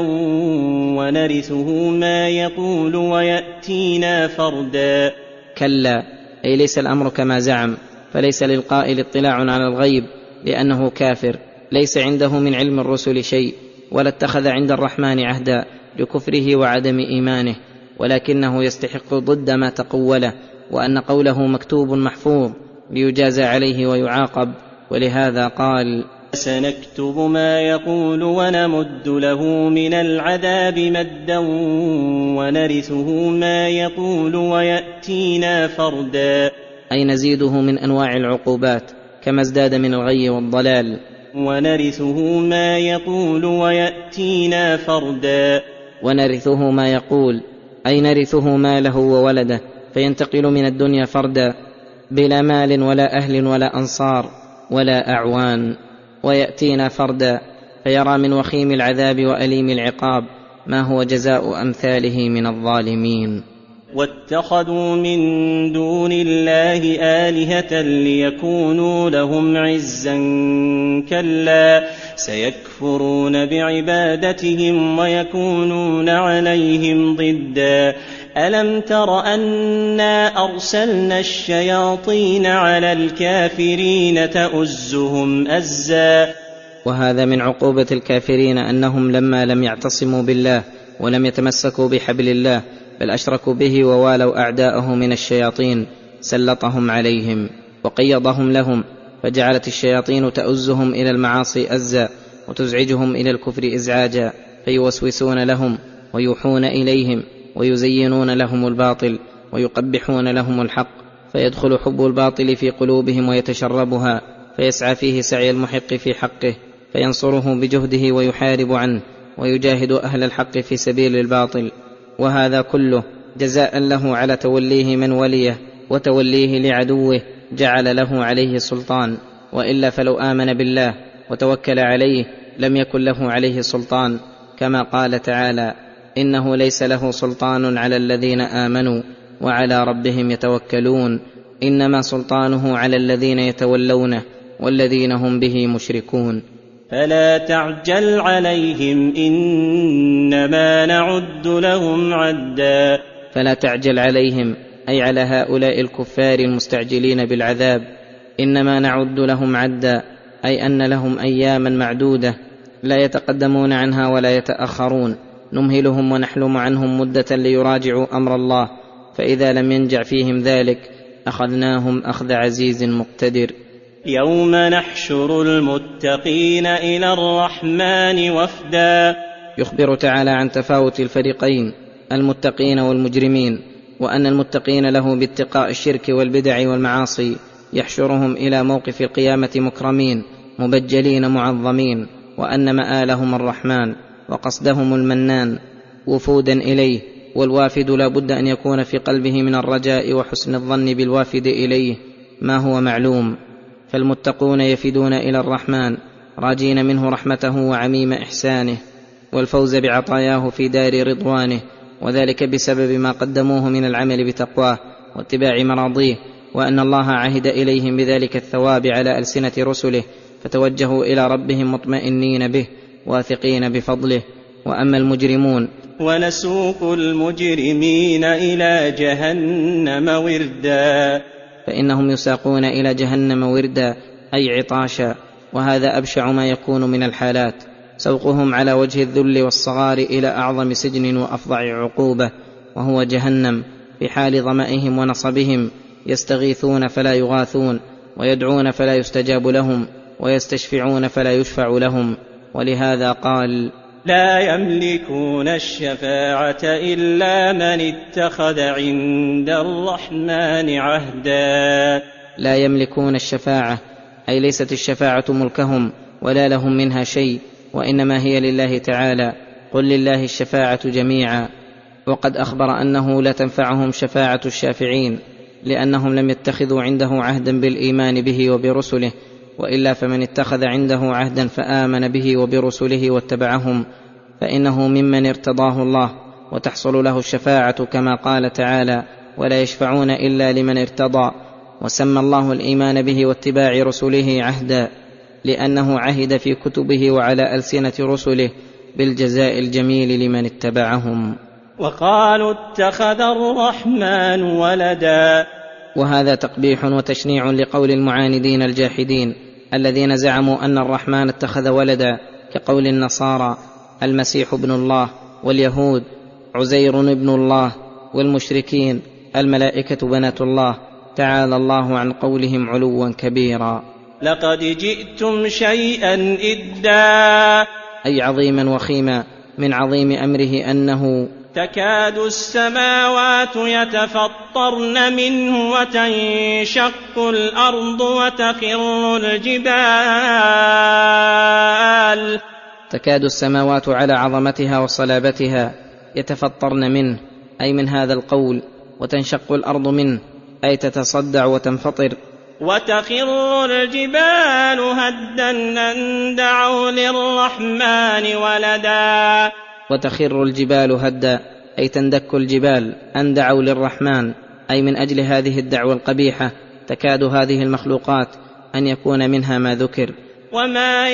B: ونرثه ما يقول ويأتينا فردا.
C: كلا أي ليس الأمر كما زعم، فليس للقائل اطلاع على الغيب لأنه كافر، ليس عنده من علم الرسل شيء، ولا اتخذ عند الرحمن عهدا لكفره وعدم إيمانه، ولكنه يستحق ضد ما تقوله، وأن قوله مكتوب محفوظ ليجازى عليه ويعاقب. ولهذا قال:
B: سنكتب ما يقول ونمد له من العذاب مدا ونرثه ما يقول ويأتينا فردا،
C: أي نزيده من أنواع العقوبات كما ازداد من الغي والضلال.
B: ونرثه ما يقول ويأتينا فردا،
C: ونرثه ما يقول أي نرثه ماله وولده، فينتقل من الدنيا فردا بلا مال ولا أهل ولا أنصار ولا أعوان. ويأتينا فردا فيرى من وخيم العذاب وأليم العقاب ما هو جزاء أمثاله من الظالمين.
B: واتخذوا من دون الله آلهة ليكونوا لهم عزا، كلا سيكفرون بعبادتهم ويكونون عليهم ضدا. ألم تر أنا أرسلنا الشياطين على الكافرين تؤزهم أزا.
C: وهذا من عقوبة الكافرين أنهم لما لم يعتصموا بالله ولم يتمسكوا بحبل الله بل أشركوا به ووالوا أعداءه من الشياطين سلطهم عليهم وقيضهم لهم، فجعلت الشياطين تؤزهم إلى المعاصي أزا وتزعجهم إلى الكفر إزعاجا، فيوسوسون لهم ويوحون إليهم ويزينون لهم الباطل ويقبحون لهم الحق، فيدخل حب الباطل في قلوبهم ويتشربها، فيسعى فيه سعي المحق في حقه فينصره بجهده ويحارب عنه ويجاهد أهل الحق في سبيل الباطل. وهذا كله جزاء له على توليه من وليه وتوليه لعدوه جعل له عليه سلطان، وإلا فلو آمن بالله وتوكل عليه لم يكن له عليه سلطان، كما قال تعالى: إنه ليس له سلطان على الذين آمنوا وعلى ربهم يتوكلون، إنما سلطانه على الذين يتولونه والذين هم به مشركون.
B: فلا تعجل عليهم إنما نعد لهم عدا.
C: فلا تعجل عليهم أي على هؤلاء الكفار المستعجلين بالعذاب، إنما نعد لهم عدا أي أن لهم أياما معدودة لا يتقدمون عنها ولا يتأخرون، نمهلهم ونحلم عنهم مدة ليراجعوا أمر الله، فإذا لم ينجع فيهم ذلك أخذناهم أخذ عزيز مقتدر.
B: يوم نحشر المتقين إلى الرحمن وفدا.
C: يخبر تعالى عن تفاوت الفريقين المتقين والمجرمين، وأن المتقين له باتقاء الشرك والبدع والمعاصي يحشرهم إلى موقف القيامة مكرمين مبجلين معظمين، وأن مآلهم الرحمن وقصدهم المنان وفودا إليه، والوافد لا بد أن يكون في قلبه من الرجاء وحسن الظن بالوافد إليه ما هو معلوم. فالمتقون يفدون إلى الرحمن راجين منه رحمته وعميم إحسانه والفوز بعطاياه في دار رضوانه، وذلك بسبب ما قدموه من العمل بتقواه واتباع مراضيه، وأن الله عهد إليهم بذلك الثواب على ألسنة رسله، فتوجهوا إلى ربهم مطمئنين به واثقين بفضله. وأما المجرمون:
B: ونسوق المجرمين إلى جهنم وردا.
C: فإنهم يساقون إلى جهنم وردا أي عطاشا، وهذا أبشع ما يكون من الحالات، سوقهم على وجه الذل والصغار إلى أعظم سجن وأفظع عقوبة وهو جهنم، في حال ظمئهم ونصبهم يستغيثون فلا يغاثون، ويدعون فلا يستجاب لهم، ويستشفعون فلا يشفع لهم. ولهذا قال:
B: لا يملكون الشفاعة إلا من اتخذ عند الرحمن عهدا.
C: لا يملكون الشفاعة أي ليست الشفاعة ملكهم ولا لهم منها شيء، وإنما هي لله تعالى، قل لله الشفاعة جميعا. وقد أخبر أنه لا تنفعهم شفاعة الشافعين لأنهم لم يتخذوا عنده عهدا بالإيمان به وبرسله، وإلا فمن اتخذ عنده عهدا فآمن به وبرسله واتبعهم فإنه ممن ارتضاه الله، وتحصل له الشفاعة كما قال تعالى: ولا يشفعون إلا لمن ارتضى. وسمى الله الإيمان به واتباع رسله عهدا لأنه عهد في كتبه وعلى ألسنة رسله بالجزاء الجميل لمن اتبعهم.
B: وقالوا اتخذ الرحمن ولدا.
C: وهذا تقبيح وتشنيع لقول المعاندين الجاحدين الذين زعموا أن الرحمن اتخذ ولدا، كقول النصارى المسيح ابن الله، واليهود عزير ابن الله، والمشركين الملائكة بنات الله، تعالى الله عن قولهم علوا كبيرا.
B: لقد جئتم شيئا إدا،
C: أي عظيما وخيما، من عظيم أمره أنه
B: تكاد السماوات يتفطرن منه وتنشق الأرض وتخر الجبال.
C: تكاد السماوات على عظمتها وصلابتها يتفطرن منه، أي من هذا القول، وتنشق الأرض منه، أي تتصدع وتنفطر.
B: وتخر الجبال هدا أن دعوا للرحمن ولدا.
C: وتخر الجبال هدا، أي تندك الجبال أن دعوا للرحمن، أي من أجل هذه الدعوة القبيحة تكاد هذه المخلوقات أن يكون منها ما ذكر.
B: وما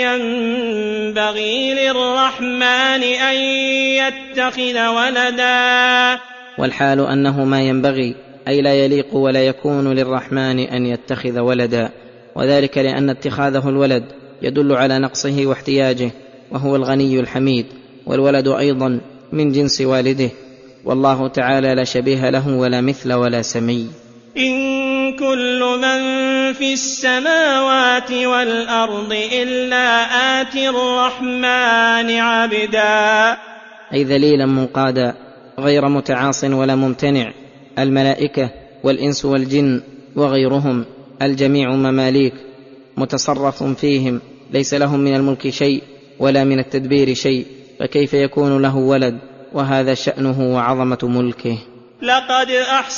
B: ينبغي للرحمن أن يتخذ ولدا،
C: والحال أنه ما ينبغي، أي لا يليق ولا يكون للرحمن أن يتخذ ولدا، وذلك لأن اتخاذه الولد يدل على نقصه واحتياجه، وهو الغني الحميد، والولد أيضا من جنس والده، والله تعالى لا شبيه له ولا مثل ولا سمي.
B: إن كل من في السماوات والأرض إلا آتي الرحمن عبدا،
C: أي ذليلا منقادا غير متعاص ولا ممتنع. الملائكة والإنس والجن وغيرهم الجميع مماليك متصرف فيهم، ليس لهم من الملك شيء ولا من التدبير شيء، فكيف يكون له ولد وهذا شأنه وعظمة ملكه؟
B: لقد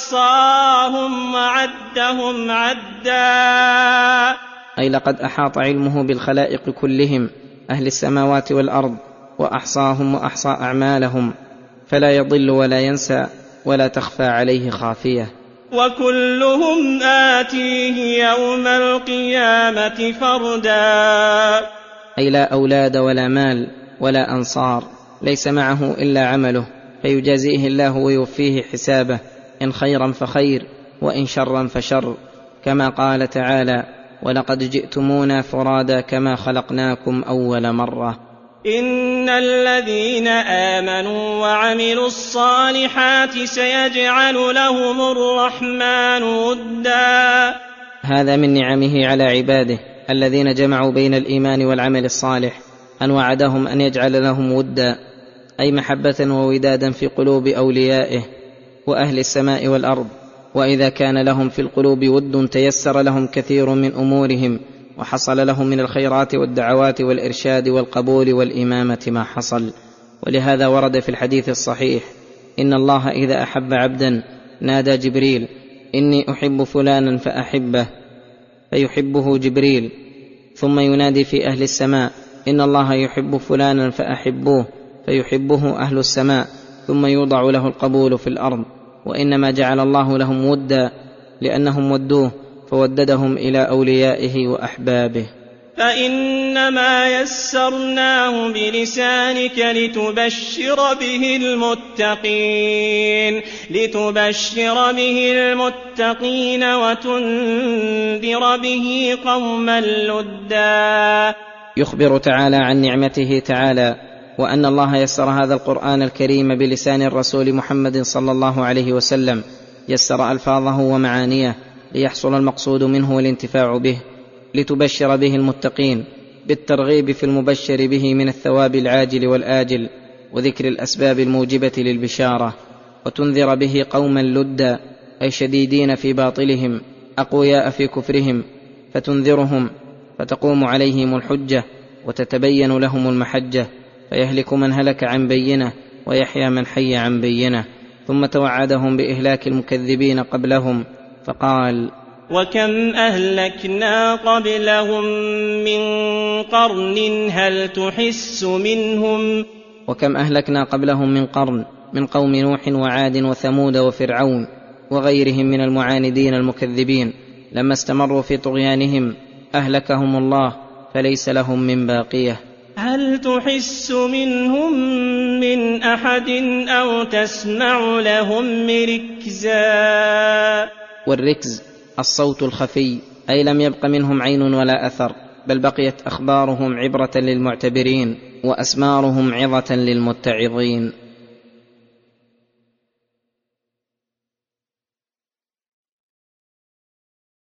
B: أحصاهم وعدهم عدا،
C: أي لقد أحاط علمه بالخلائق كلهم أهل السماوات والأرض، وأحصاهم وأحصى أعمالهم، فلا يضل ولا ينسى ولا تخفى عليه خافية.
B: وكلهم آتيه يوم القيامة فردا،
C: أي لا أولاد ولا مال ولا أنصار، ليس معه إلا عمله، فيجازيه الله ويوفيه حسابه، إن خيرا فخير وإن شرا فشر، كما قال تعالى: ولقد جئتمونا فرادا كما خلقناكم أول مرة.
B: إن الذين آمنوا وعملوا الصالحات سيجعل لهم الرحمن ودا.
C: هذا من نعمه على عباده الذين جمعوا بين الإيمان والعمل الصالح، أن وعدهم أن يجعل لهم ودا، أي محبة وودادا في قلوب أوليائه وأهل السماء والأرض. وإذا كان لهم في القلوب ود تيسر لهم كثير من أمورهم، وحصل لهم من الخيرات والدعوات والإرشاد والقبول والإمامة ما حصل. ولهذا ورد في الحديث الصحيح: إن الله إذا أحب عبدا نادى جبريل: إني أحب فلانا فأحبه، فيحبه جبريل، ثم ينادي في أهل السماء: إن الله يحب فلانا فأحبوه، فيحبه أهل السماء، ثم يوضع له القبول في الأرض. وإنما جعل الله لهم ودا لأنهم ودوه، فوددهم إلى أوليائه وأحبابه.
B: فإنما يسرناه بلسانك لتبشر به المتقين وتنذر به قوما لدا.
C: يخبر تعالى عن نعمته تعالى، وأن الله يسر هذا القرآن الكريم بلسان الرسول محمد صلى الله عليه وسلم، يسر ألفاظه ومعانيه ليحصل المقصود منه والانتفاع به، لتبشر به المتقين بالترغيب في المبشر به من الثواب العاجل والآجل، وذكر الأسباب الموجبة للبشارة، وتنذر به قوما لدا، أي شديدين في باطلهم أقوياء في كفرهم، فتنذرهم فتقوم عليهم الحجة وتتبين لهم المحجة، فيهلك من هلك عن بينه ويحيى من حي عن بينه. ثم توعدهم بإهلاك المكذبين قبلهم فقال:
B: وكم أهلكنا قبلهم من قرن هل تحس منهم.
C: وكم أهلكنا قبلهم من قرن، من قوم نوح وعاد وثمود وفرعون وغيرهم من المعاندين المكذبين، لما استمروا في طغيانهم أهلكهم الله، فليس لهم من باقية.
B: هل تحس منهم من أحد أو تسمع لهم ركزا.
C: والركز الصوت الخفي، أي لم يبق منهم عين ولا أثر، بل بقيت أخبارهم عبرة للمعتبرين وأسمارهم عظة للمتعظين.